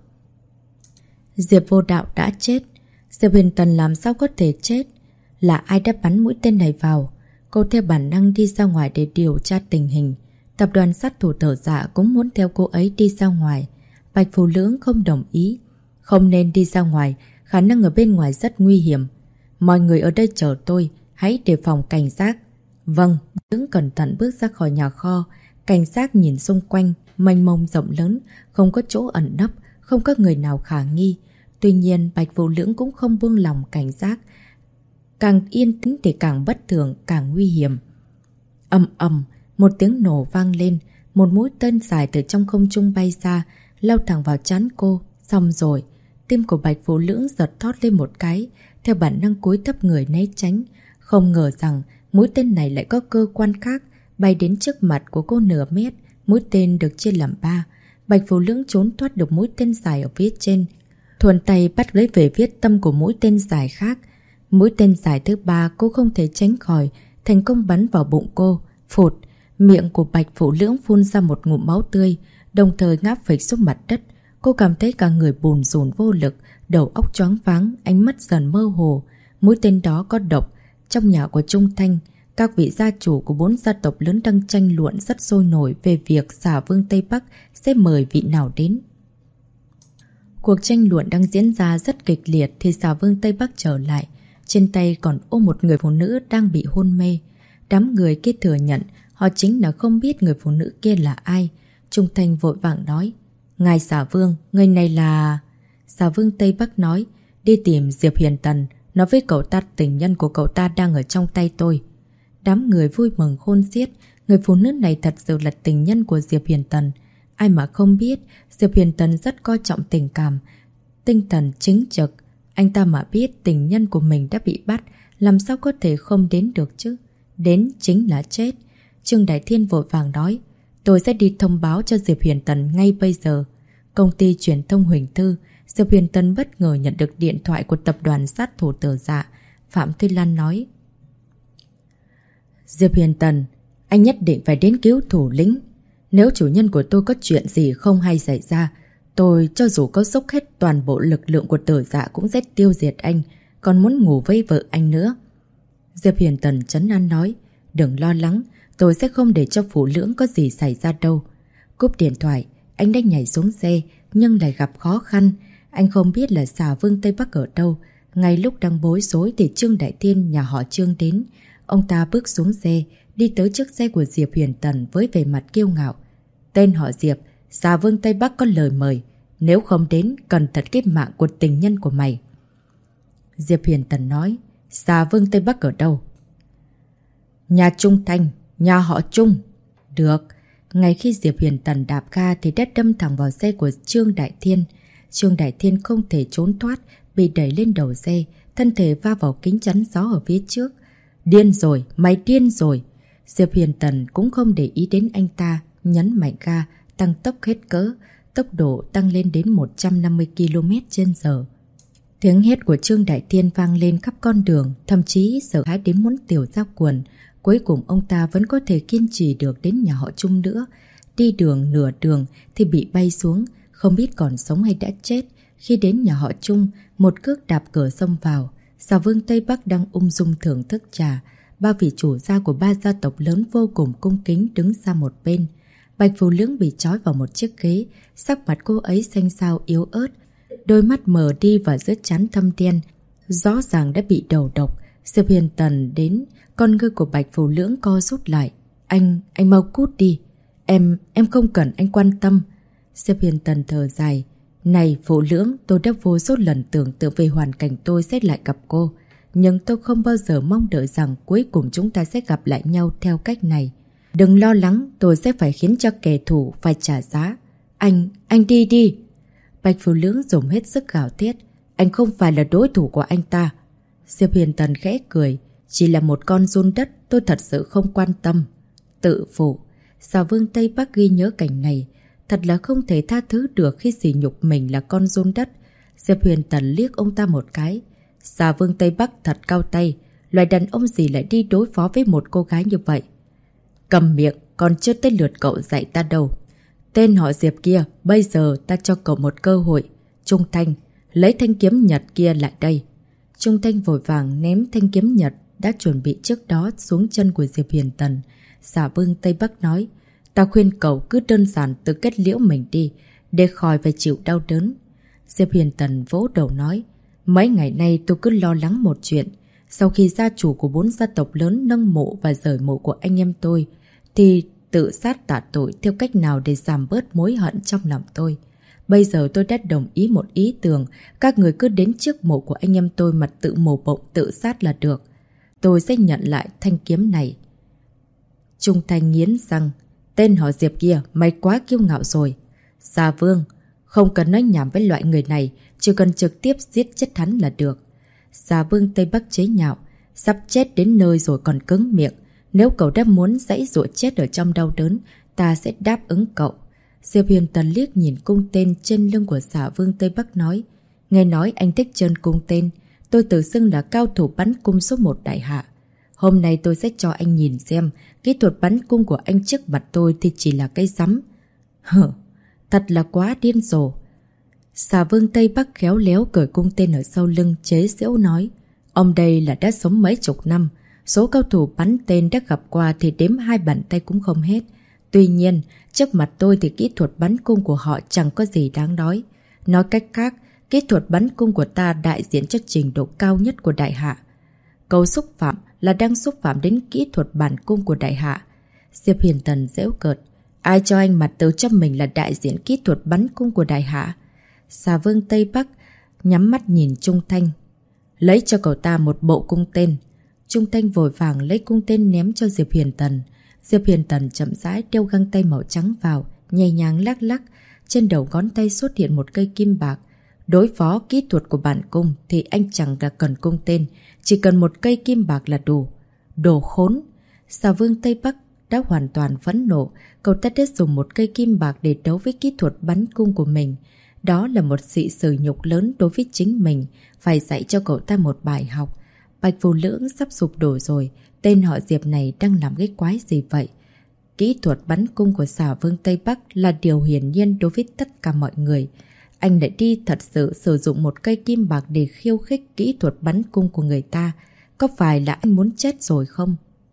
Diệp Vô Đạo đã chết. Diệp Huyền Tần làm sao có thể chết? Là ai đã bắn mũi tên này vào? Cô theo bản năng đi ra ngoài để điều tra tình hình. Tập đoàn sát thủ Tử Dạ cũng muốn theo cô ấy đi ra ngoài. Bạch Phù Lưỡng không đồng ý. Không nên đi ra ngoài, khả năng ở bên ngoài rất nguy hiểm. Mọi người ở đây chờ tôi, hãy đề phòng cảnh giác. Vâng, Lưỡng cẩn thận bước ra khỏi nhà kho. Cảnh sát nhìn xung quanh, mênh mông rộng lớn, không có chỗ ẩn nấp, không có người nào khả nghi. Tuy nhiên, Bạch Phù Lưỡng cũng không buông lòng cảnh giác. Càng yên tĩnh thì càng bất thường, càng nguy hiểm. Ầm ầm, một tiếng nổ vang lên, một mũi tên dài từ trong không trung bay ra, lao thẳng vào trán cô. Xong rồi, tim của Bạch Phù Lưỡng giật thót lên một cái, theo bản năng cúi thấp người né tránh. Không ngờ rằng mũi tên này lại có cơ quan khác, bay đến trước mặt của cô nửa mét. Mũi tên được chia làm 3. Bạch Phù Lưỡng trốn thoát được mũi tên dài ở phía trên, thuần tay bắt lấy về phía tâm của mũi tên dài khác. Mũi tên dài thứ 3 cô không thể tránh khỏi, thành công bắn vào bụng cô. Phụt, miệng của Bạch Phù Lưỡng phun ra một ngụm máu tươi, đồng thời ngáp phịch xuống mặt đất. Cô cảm thấy cả người bùn rùn vô lực, đầu óc choáng váng, ánh mắt dần mơ hồ. Mũi tên đó có độc. Trong nhà của Trung Thanh, các vị gia chủ của 4 gia tộc lớn đang tranh luận rất sôi nổi về việc Xà Vương Tây Bắc sẽ mời vị nào đến. Cuộc tranh luận đang diễn ra rất kịch liệt thì Xà Vương Tây Bắc trở lại. Trên tay còn ôm một người phụ nữ đang bị hôn mê. Đám người kia thừa nhận họ chính là không biết người phụ nữ kia là ai. Trung Thanh vội vàng nói, ngài Xà Vương, người này là... Xà Vương Tây Bắc nói, đi tìm Diệp Huyền Tần, nói với cậu ta tình nhân của cậu ta đang ở trong tay tôi. Đám người vui mừng khôn xiết, người phụ nữ này thật sự là tình nhân của Diệp Huyền Tần. Ai mà không biết, Diệp Huyền Tần rất coi trọng tình cảm, tinh thần chính trực. Anh ta mà biết tình nhân của mình đã bị bắt, làm sao có thể không đến được chứ? Đến chính là chết. Trương Đại Thiên vội vàng nói, tôi sẽ đi thông báo cho Diệp Huyền Tần ngay bây giờ. Công ty truyền thông Huỳnh Thư, Diệp Huyền Tần bất ngờ nhận được điện thoại của tập đoàn sát thủ Tử Dạ. Phạm Thúy Lan nói, Diệp Huyền Tần, anh nhất định phải đến cứu thủ lĩnh. Nếu chủ nhân của tôi có chuyện gì không hay xảy ra, tôi cho dù có dốc hết toàn bộ lực lượng của Tử Dạ cũng sẽ tiêu diệt anh, còn muốn ngủ với vợ anh nữa. Diệp Huyền Tần trấn an nói, đừng lo lắng, tôi sẽ không để cho Phủ Lưỡng có gì xảy ra đâu. Cúp điện thoại, anh đã nhảy xuống xe, nhưng lại gặp khó khăn. Anh không biết là Xà Vương Tây Bắc ở đâu. Ngay lúc đang bối rối thì Trương Đại Thiên nhà họ Trương đến. Ông ta bước xuống xe, đi tới trước xe của Diệp Huyền Tần với vẻ mặt kiêu ngạo. Tên họ Diệp, Xà Vương Tây Bắc có lời mời. Nếu không đến, cẩn thận cái mạng của tình nhân của mày. Diệp Huyền Tần nói, Xà Vương Tây Bắc ở đâu? Nhà Trung Thanh, nhà họ Trung. Được. Ngay khi Diệp Huyền Tần đạp ga thì đã đâm thẳng vào xe của Trương Đại Thiên. Trương Đại Thiên không thể trốn thoát, bị đẩy lên đầu xe, thân thể va vào kính chắn gió ở phía trước. Điên rồi, mày điên rồi. Diệp Huyền Tần cũng không để ý đến anh ta, nhấn mạnh ga, tăng tốc hết cỡ. Tốc độ tăng lên đến 150 km/h. Tiếng hét của Trương Đại Tiên vang lên khắp con đường, thậm chí sợ hãi đến muốn tiểu ra quần. Cuối cùng ông ta vẫn có thể kiên trì được đến nhà họ Trung nữa. Đi đường nửa đường thì bị bay xuống, không biết còn sống hay đã chết. Khi đến nhà họ Trung, một cước đạp cửa xông vào. Xà Vương Tây Bắc đang ung dung thưởng thức trà. Ba vị chủ gia của ba gia tộc lớn vô cùng cung kính đứng xa một bên. Bạch Phù Lưỡng bị trói vào một chiếc ghế, sắc mặt cô ấy xanh xao yếu ớt. Đôi mắt mờ đi và giữa trán thâm đen, rõ ràng đã bị đầu độc. Diệp Huyền Tần đến, con ngươi của Bạch Phù Lưỡng co rút lại. Anh mau cút đi. Em không cần anh quan tâm. Diệp Huyền Tần thở dài. Này Phù Lưỡng, tôi đã vô số lần tưởng tượng về hoàn cảnh tôi sẽ lại gặp cô. Nhưng tôi không bao giờ mong đợi rằng cuối cùng chúng ta sẽ gặp lại nhau theo cách này. Đừng lo lắng, tôi sẽ phải khiến cho kẻ thù phải trả giá. Anh đi đi. Bạch Phù Lưỡng dùng hết sức gào thét. Anh không phải là đối thủ của anh ta. Diệp Huyền Tần khẽ cười. Chỉ là một con giun đất, tôi thật sự không quan tâm. Tự phụ. Xà Vương Tây Bắc ghi nhớ cảnh này. Thật là không thể tha thứ được khi sỉ nhục mình là con giun đất. Diệp Huyền Tần liếc ông ta một cái. Xà Vương Tây Bắc thật cao tay. Loại đàn ông gì lại đi đối phó với một cô gái như vậy? Cầm miệng, còn chưa tới lượt cậu dạy ta đâu. Tên họ Diệp kia, bây giờ ta cho cậu một cơ hội. Trung Thanh, lấy thanh kiếm nhật kia lại đây. Trung Thanh vội vàng ném thanh kiếm nhật đã chuẩn bị trước đó xuống chân của Diệp Huyền Tần. Xà Vương Tây Bắc nói, ta khuyên cậu cứ đơn giản tự kết liễu mình đi, để khỏi phải chịu đau đớn. Diệp Huyền Tần vỗ đầu nói, mấy ngày nay tôi cứ lo lắng một chuyện. Sau khi gia chủ của 4 gia tộc lớn nâng mộ và rời mộ của anh em tôi, thì tự sát tạ tội theo cách nào để giảm bớt mối hận trong lòng tôi. Bây giờ tôi đã đồng ý một ý tưởng, các người cứ đến trước mộ của anh em tôi mà tự mổ bụng tự sát là được. Tôi sẽ nhận lại thanh kiếm này. Trung Thanh nghiến răng, tên họ Diệp kia, mày quá kiêu ngạo rồi. Xà Vương, không cần nói nhảm với loại người này, chỉ cần trực tiếp giết chết hắn là được. Xà Vương Tây Bắc chế nhạo, sắp chết đến nơi rồi còn cứng miệng. Nếu cậu đã muốn giãy giụa chết ở trong đau đớn, ta sẽ đáp ứng cậu. Diệp Huyền Tần liếc nhìn cung tên trên lưng của Xà Vương Tây Bắc nói, nghe nói anh thích chân cung tên, tôi tự xưng là cao thủ bắn cung số 1 đại hạ. Hôm nay tôi sẽ cho anh nhìn xem, kỹ thuật bắn cung của anh trước mặt tôi thì chỉ là cái rắm. Thật là quá điên rồ. Xà Vương Tây Bắc khéo léo cởi cung tên ở sau lưng chế giễu nói, ông đây là đã sống mấy chục năm, số cao thủ bắn tên đã gặp qua thì đếm 2 bàn tay cũng không hết. Tuy nhiên, trước mặt tôi thì kỹ thuật bắn cung của họ chẳng có gì đáng nói. Nói cách khác, kỹ thuật bắn cung của ta đại diện cho trình độ cao nhất của đại hạ. Câu xúc phạm là đang xúc phạm đến kỹ thuật bắn cung của đại hạ. Diệp Huyền Tần giễu cợt. Ai cho anh mặt từ cho mình là đại diện kỹ thuật bắn cung của đại hạ? Xà Vương Tây Bắc nhắm mắt nhìn Trung Thanh. Lấy cho cậu ta một bộ cung tên. Trung Thanh vội vàng lấy cung tên ném cho Diệp Huyền Tần. Diệp Huyền Tần chậm rãi đeo găng tay màu trắng vào, nhẹ nhàng lắc lắc. Trên đầu ngón tay xuất hiện một cây kim bạc. Đối phó kỹ thuật của bản cung thì anh chẳng là cần cung tên, chỉ cần một cây kim bạc là đủ. Đồ khốn! Xà Vương Tây Bắc đã hoàn toàn phẫn nộ. Cậu ta đã dùng một cây kim bạc để đấu với kỹ thuật bắn cung của mình. Đó là một sự sỉ nhục lớn đối với chính mình, phải dạy cho cậu ta một bài học. Bạch Phù Lưỡng sắp sụp đổ rồi, tên họ Diệp này đang làm cái quái gì vậy? Kỹ thuật bắn cung của Xà Vương Tây Bắc là điều hiển nhiên đối với tất cả mọi người. Anh lại đi thật sự sử dụng một cây kim bạc để khiêu khích kỹ thuật bắn cung của người ta. Có phải là anh muốn chết rồi không?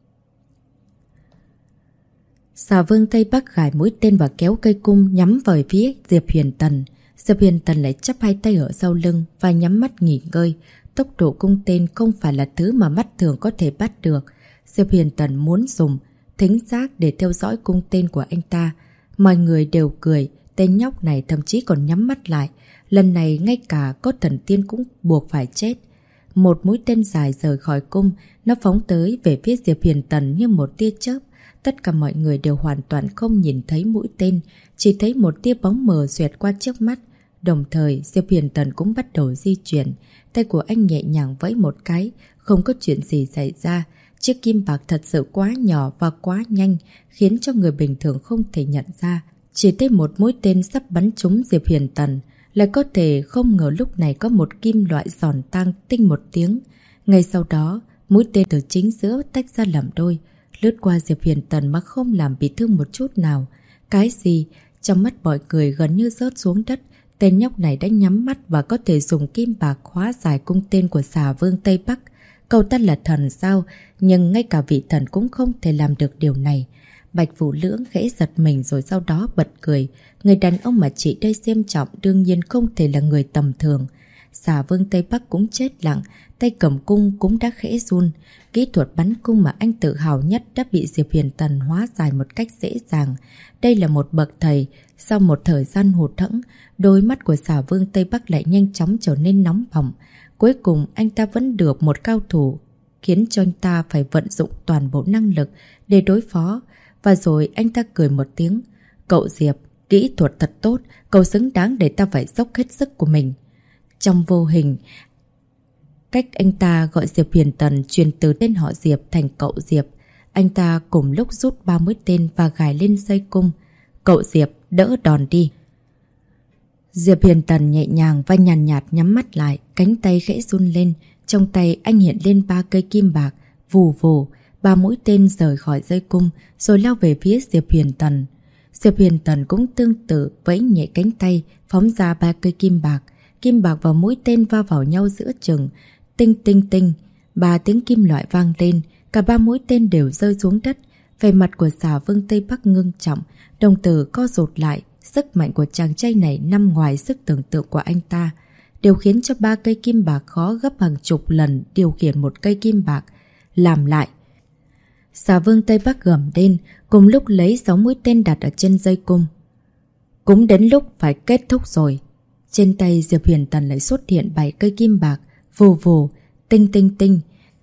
Xà Vương Tây Bắc gài mũi tên và kéo cây cung nhắm về phía Diệp Huyền Tần. Diệp Huyền Tần lại chắp hai tay ở sau lưng và nhắm mắt nghỉ ngơi. Tốc độ cung tên không phải là thứ mà mắt thường có thể bắt được. Diệp Huyền Tần muốn dùng thính giác để theo dõi cung tên của anh ta. Mọi người đều cười, tên nhóc này thậm chí còn nhắm mắt lại. Lần này ngay cả có thần tiên cũng buộc phải chết. Một mũi tên dài rời khỏi cung, nó phóng tới về phía Diệp Huyền Tần như một tia chớp. Tất cả mọi người đều hoàn toàn không nhìn thấy mũi tên, chỉ thấy một tia bóng mờ xẹt qua trước mắt. Đồng thời, Diệp Huyền Tần cũng bắt đầu di chuyển. Tay của anh nhẹ nhàng vẫy một cái, không có chuyện gì xảy ra. Chiếc kim bạc thật sự quá nhỏ và quá nhanh, khiến cho người bình thường không thể nhận ra. Chỉ thấy một mũi tên sắp bắn trúng Diệp Huyền Tần. lại có thể không ngờ lúc này có một kim loại giòn tang tinh một tiếng. Ngay sau đó, mũi tên từ chính giữa tách ra làm đôi, lướt qua Diệp Huyền Tần mà không làm bị thương một chút nào. Cái gì? Trong mắt mọi người gần như rớt xuống đất. Tên nhóc này đã nhắm mắt và có thể dùng kim bạc hóa giải cung tên của Xà Vương Tây Bắc. Cậu ta là thần sao? Nhưng ngay cả vị thần cũng không thể làm được điều này. Bạch Vũ Lưỡng khẽ giật mình rồi sau đó bật cười. Người đàn ông mà chị đây xem trọng đương nhiên không thể là người tầm thường. Xà Vương Tây Bắc cũng chết lặng, tay cầm cung cũng đã khẽ run. Kỹ thuật bắn cung mà anh tự hào nhất đã bị Diệp Huyền Tần hóa giải một cách dễ dàng. Đây là một bậc thầy. Sau một thời gian hụt hẫng, đôi mắt của Xà Vương Tây Bắc lại nhanh chóng trở nên nóng bỏng. Cuối cùng anh ta vẫn được một cao thủ, khiến cho anh ta phải vận dụng toàn bộ năng lực để đối phó. Và rồi anh ta cười một tiếng. Cậu Diệp, kỹ thuật thật tốt, cậu xứng đáng để ta phải dốc hết sức của mình. Trong vô hình, cách anh ta gọi Diệp Huyền Tần chuyển từ tên họ Diệp thành cậu Diệp. Anh ta cùng lúc rút 3 mũi tên và gài lên dây cung. Cậu Diệp, đỡ đòn đi. Diệp Huyền Tần nhẹ nhàng và nhàn nhạt nhắm mắt lại, cánh tay khẽ run lên. Trong tay anh hiện lên 3 cây kim bạc, vù vù, 3 mũi tên rời khỏi dây cung rồi lao về phía Diệp Huyền Tần. Diệp Huyền Tần cũng tương tự vẫy nhẹ cánh tay, phóng ra 3 cây kim bạc. Kim bạc và mũi tên va vào nhau giữa chừng. Tinh tinh tinh, 3 tiếng kim loại vang lên, cả 3 mũi tên đều rơi xuống đất. Vẻ mặt của Xà Vương Tây Bắc ngưng trọng, đồng tử co rụt lại. Sức mạnh của chàng trai này nằm ngoài sức tưởng tượng của anh ta. Điều khiến cho 3 cây kim bạc khó gấp hàng chục lần điều khiển một cây kim bạc. Làm lại. Xà Vương Tây Bắc gầm lên, cùng lúc lấy 6 mũi tên đặt ở trên dây cung. Cũng đến lúc phải kết thúc rồi. Trên tay Diệp Huyền Tần lại xuất hiện 7 cây kim bạc, vù vù, tinh tinh tinh.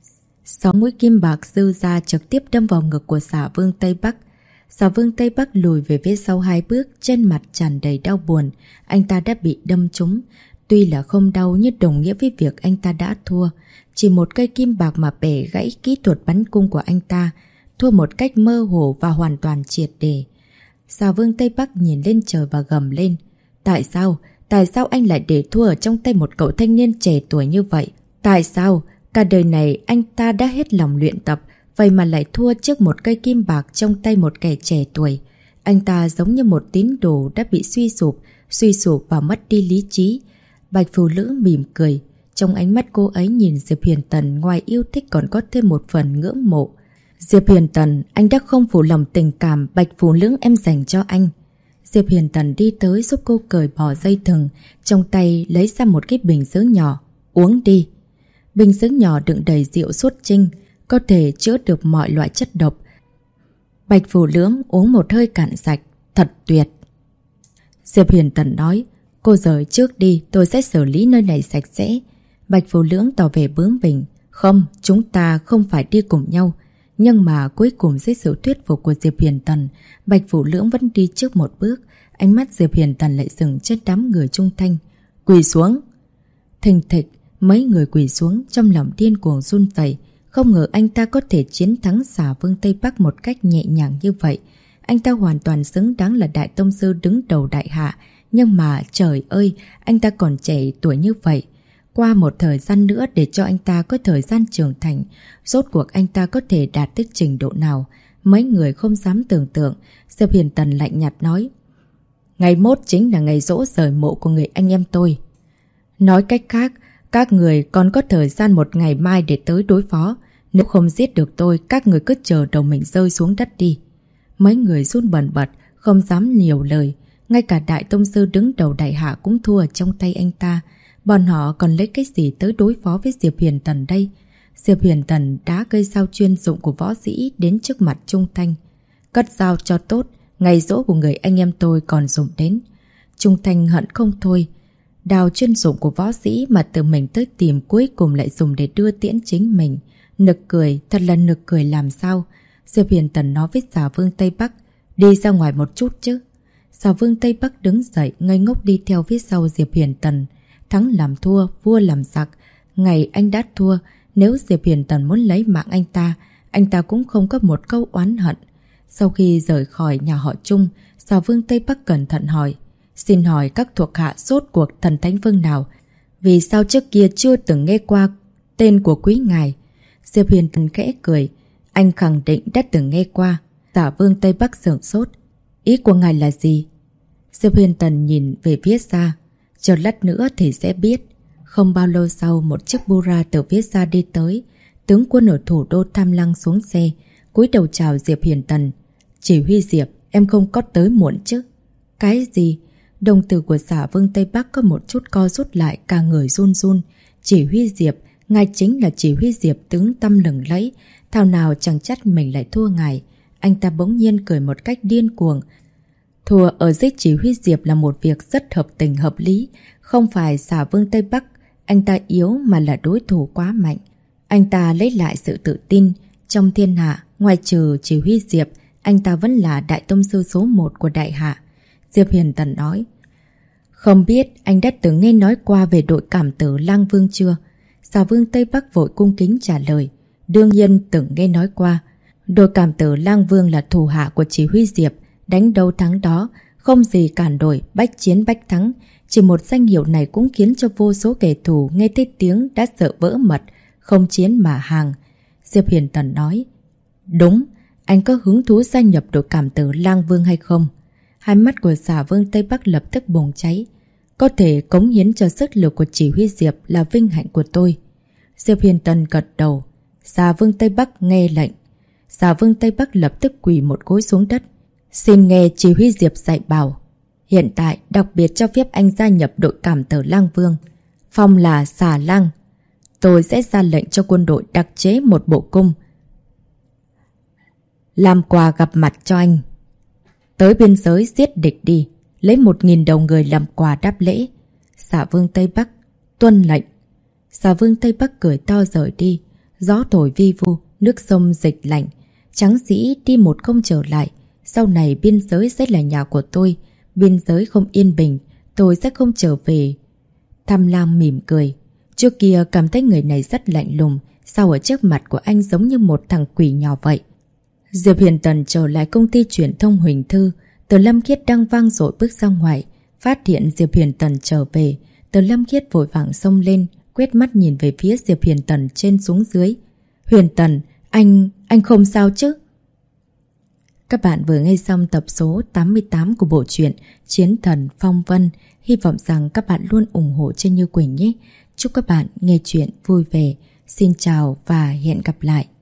6 mũi kim bạc dư ra trực tiếp đâm vào ngực của Xà Vương Tây Bắc. Xà Vương Tây Bắc lùi về phía sau 2 bước, trên mặt tràn đầy đau buồn. Anh ta đã bị đâm trúng. Tuy là không đau nhưng đồng nghĩa với việc anh ta đã thua. Chỉ một cây kim bạc mà bẻ gãy kỹ thuật bắn cung của anh ta. Thua một cách mơ hồ và hoàn toàn triệt để. Xà Vương Tây Bắc nhìn lên trời và gầm lên. Tại sao? Tại sao anh lại để thua ở trong tay một cậu thanh niên trẻ tuổi như vậy? Tại sao? Cả đời này anh ta đã hết lòng luyện tập, vậy mà lại thua trước một cây kim bạc trong tay một kẻ trẻ tuổi. Anh ta giống như một tín đồ đã bị suy sụp và mất đi lý trí. Bạch Phụ Nữ mỉm cười. Trong ánh mắt cô ấy nhìn Diệp Huyền Tần ngoài yêu thích còn có thêm một phần ngưỡng mộ. Diệp Huyền Tần, anh đã không phụ lòng tình cảm Bạch Phụ Nữ em dành cho anh. Diệp Huyền Tần đi tới giúp cô cởi bỏ dây thừng, trong tay lấy ra một cái bình sứ nhỏ. Uống đi. Bình sứ nhỏ đựng đầy rượu xuất trinh, có thể chữa được mọi loại chất độc. Bạch Phụ Lưỡng uống một hơi cạn sạch, thật tuyệt. Diệp Huyền Tần nói, cô rời trước đi, tôi sẽ xử lý nơi này sạch sẽ. Bạch Phụ Lưỡng tỏ vẻ bướng bỉnh, không, chúng ta không phải đi cùng nhau. Nhưng mà cuối cùng dưới sự thuyết phục của Diệp Huyền Tần, Bạch Phụ Lưỡng vẫn đi trước một bước. Ánh mắt Diệp Huyền Tần lại dừng trên đám người trung thanh. Quỳ xuống. Thình thịch, mấy người quỳ xuống, trong lòng điên cuồng run rẩy. Không ngờ anh ta có thể chiến thắng Xà Vương Tây Bắc một cách nhẹ nhàng như vậy. Anh ta hoàn toàn xứng đáng là đại tông sư đứng đầu đại hạ. Nhưng mà trời ơi, anh ta còn trẻ tuổi như vậy. Qua một thời gian nữa để cho anh ta có thời gian trưởng thành, rốt cuộc anh ta có thể đạt tới trình độ nào. Mấy người không dám tưởng tượng. Diệp Huyền Tần lạnh nhạt nói, ngày mốt chính là ngày giỗ rời mộ của người anh em tôi. Nói cách khác, các người còn có thời gian một ngày mai để tới đối phó. Nếu không giết được tôi, các người cứ chờ đầu mình rơi xuống đất đi. Mấy người run bần bật, không dám nhiều lời. Ngay cả đại tông sư đứng đầu đại hạ cũng thua trong tay anh ta. Bọn họ còn lấy cái gì tới đối phó với Diệp Huyền Tần đây? Diệp Huyền Tần đá cây dao chuyên dụng của võ sĩ đến trước mặt Trung Thanh. Cất dao cho tốt, ngày giỗ của người anh em tôi còn dùng đến. Trung Thanh hận không thôi. Đao chuyên dụng của võ sĩ mà tự mình tới tìm cuối cùng lại dùng để đưa tiễn chính mình. Nực cười, thật là nực cười làm sao. Diệp Huyền Tần nói với Xà Vương Tây Bắc, đi ra ngoài một chút chứ. Xà Vương Tây Bắc đứng dậy ngây ngốc đi theo phía sau Diệp Huyền Tần. Thắng làm thua, vua làm giặc. Ngày anh đã thua, nếu Diệp Huyền Tần muốn lấy mạng anh ta cũng không có một câu oán hận. Sau khi rời khỏi nhà họ Trung, Xà Vương Tây Bắc cẩn thận hỏi, Xin hỏi các thuộc hạ rốt cuộc thần thánh phương nào? Vì sao trước kia chưa từng nghe qua tên của quý ngài? Diệp Huyền Tần khẽ cười. Anh khẳng định đã từng nghe qua. Giả Vương Tây Bắc sửng sốt. Ý của ngài là gì? Diệp Huyền Tần nhìn về phía xa. Chờ lát nữa thì sẽ biết. Không bao lâu sau, một chiếc Bura từ phía xa đi tới. Tướng quân ở thủ đô Tham Lăng xuống xe, cúi đầu chào Diệp Huyền Tần. Chỉ huy Diệp, em không có tới muộn chứ? Cái gì? Đồng tử của Giả Vương Tây Bắc có một chút co rút lại, cả người run run. Chỉ huy Diệp, ngài chính là chỉ huy Diệp tướng tăm lừng lẫy. Thảo nào chẳng chắc mình lại thua ngài. Anh ta bỗng nhiên cười một cách điên cuồng. Thua ở dưới chỉ huy Diệp là một việc rất hợp tình hợp lý. Không phải Giả Vương Tây Bắc anh ta yếu mà là đối thủ quá mạnh. Anh ta lấy lại sự tự tin. Trong thiên hạ, ngoài trừ chỉ huy Diệp, anh ta vẫn là đại tông sư số 1 của đại hạ. Diệp Huyền Tần nói. Không biết anh đã từng nghe nói qua về đội cảm tử Lang Vương chưa? Giả Vương Tây Bắc vội cung kính trả lời. Đương nhiên từng nghe nói qua. Đội cảm tử Lang Vương là thủ hạ của chỉ huy Diệp. Đánh đâu thắng đó, không gì cản nổi, bách chiến bách thắng. Chỉ một danh hiệu này cũng khiến cho vô số kẻ thù nghe thấy tiếng đã sợ vỡ mật, không chiến mà hàng. Diệp Huyền Tần nói. Đúng, anh có hứng thú gia nhập đội cảm tử Lang Vương hay không? Hai mắt của Giả Vương Tây Bắc lập tức bùng cháy. Có thể cống hiến cho sức lực của chỉ huy Diệp là vinh hạnh của tôi. Diệp Huyền Tần gật đầu. Giả Vương Tây Bắc nghe lệnh. Giả Vương Tây Bắc lập tức quỳ một gối xuống đất. Xin nghe chỉ huy Diệp dạy bảo. Hiện tại đặc biệt cho phép anh gia nhập đội cảm tử Lang Vương. Phong là Xà Lang. Tôi sẽ ra lệnh cho quân đội đặc chế một bộ cung làm quà gặp mặt cho anh. Tới biên giới giết địch đi. Lấy 1.000 đầu người làm quà đáp lễ. Giả Vương Tây Bắc tuân lệnh. Giả Vương Tây Bắc cười to rời đi. Gió thổi vi vu, nước sông dịch lạnh. Tráng sĩ đi một không trở lại. Sau này biên giới sẽ là nhà của tôi. Biên giới không yên bình, tôi sẽ không trở về. Tham Lam mỉm cười. Trước kia cảm thấy người này rất lạnh lùng, sao ở trước mặt của anh giống như một thằng quỷ nhỏ vậy. Diệp Huyền Tần trở lại công ty truyền thông Huỳnh Thư. Từ Lâm Khiết đang vang dội bước ra ngoài. Phát hiện Diệp Huyền Tần trở về, Từ Lâm Khiết vội vàng xông lên, quét mắt nhìn về phía Diệp Huyền Tần trên xuống dưới. Huyền Tần, anh không sao chứ? Các bạn vừa nghe xong tập số 88 của bộ truyện Chiến Thần Phong Vân. Hy vọng rằng các bạn luôn ủng hộ cho Như Quỳnh nhé. Chúc các bạn nghe chuyện vui vẻ. Xin chào và hẹn gặp lại.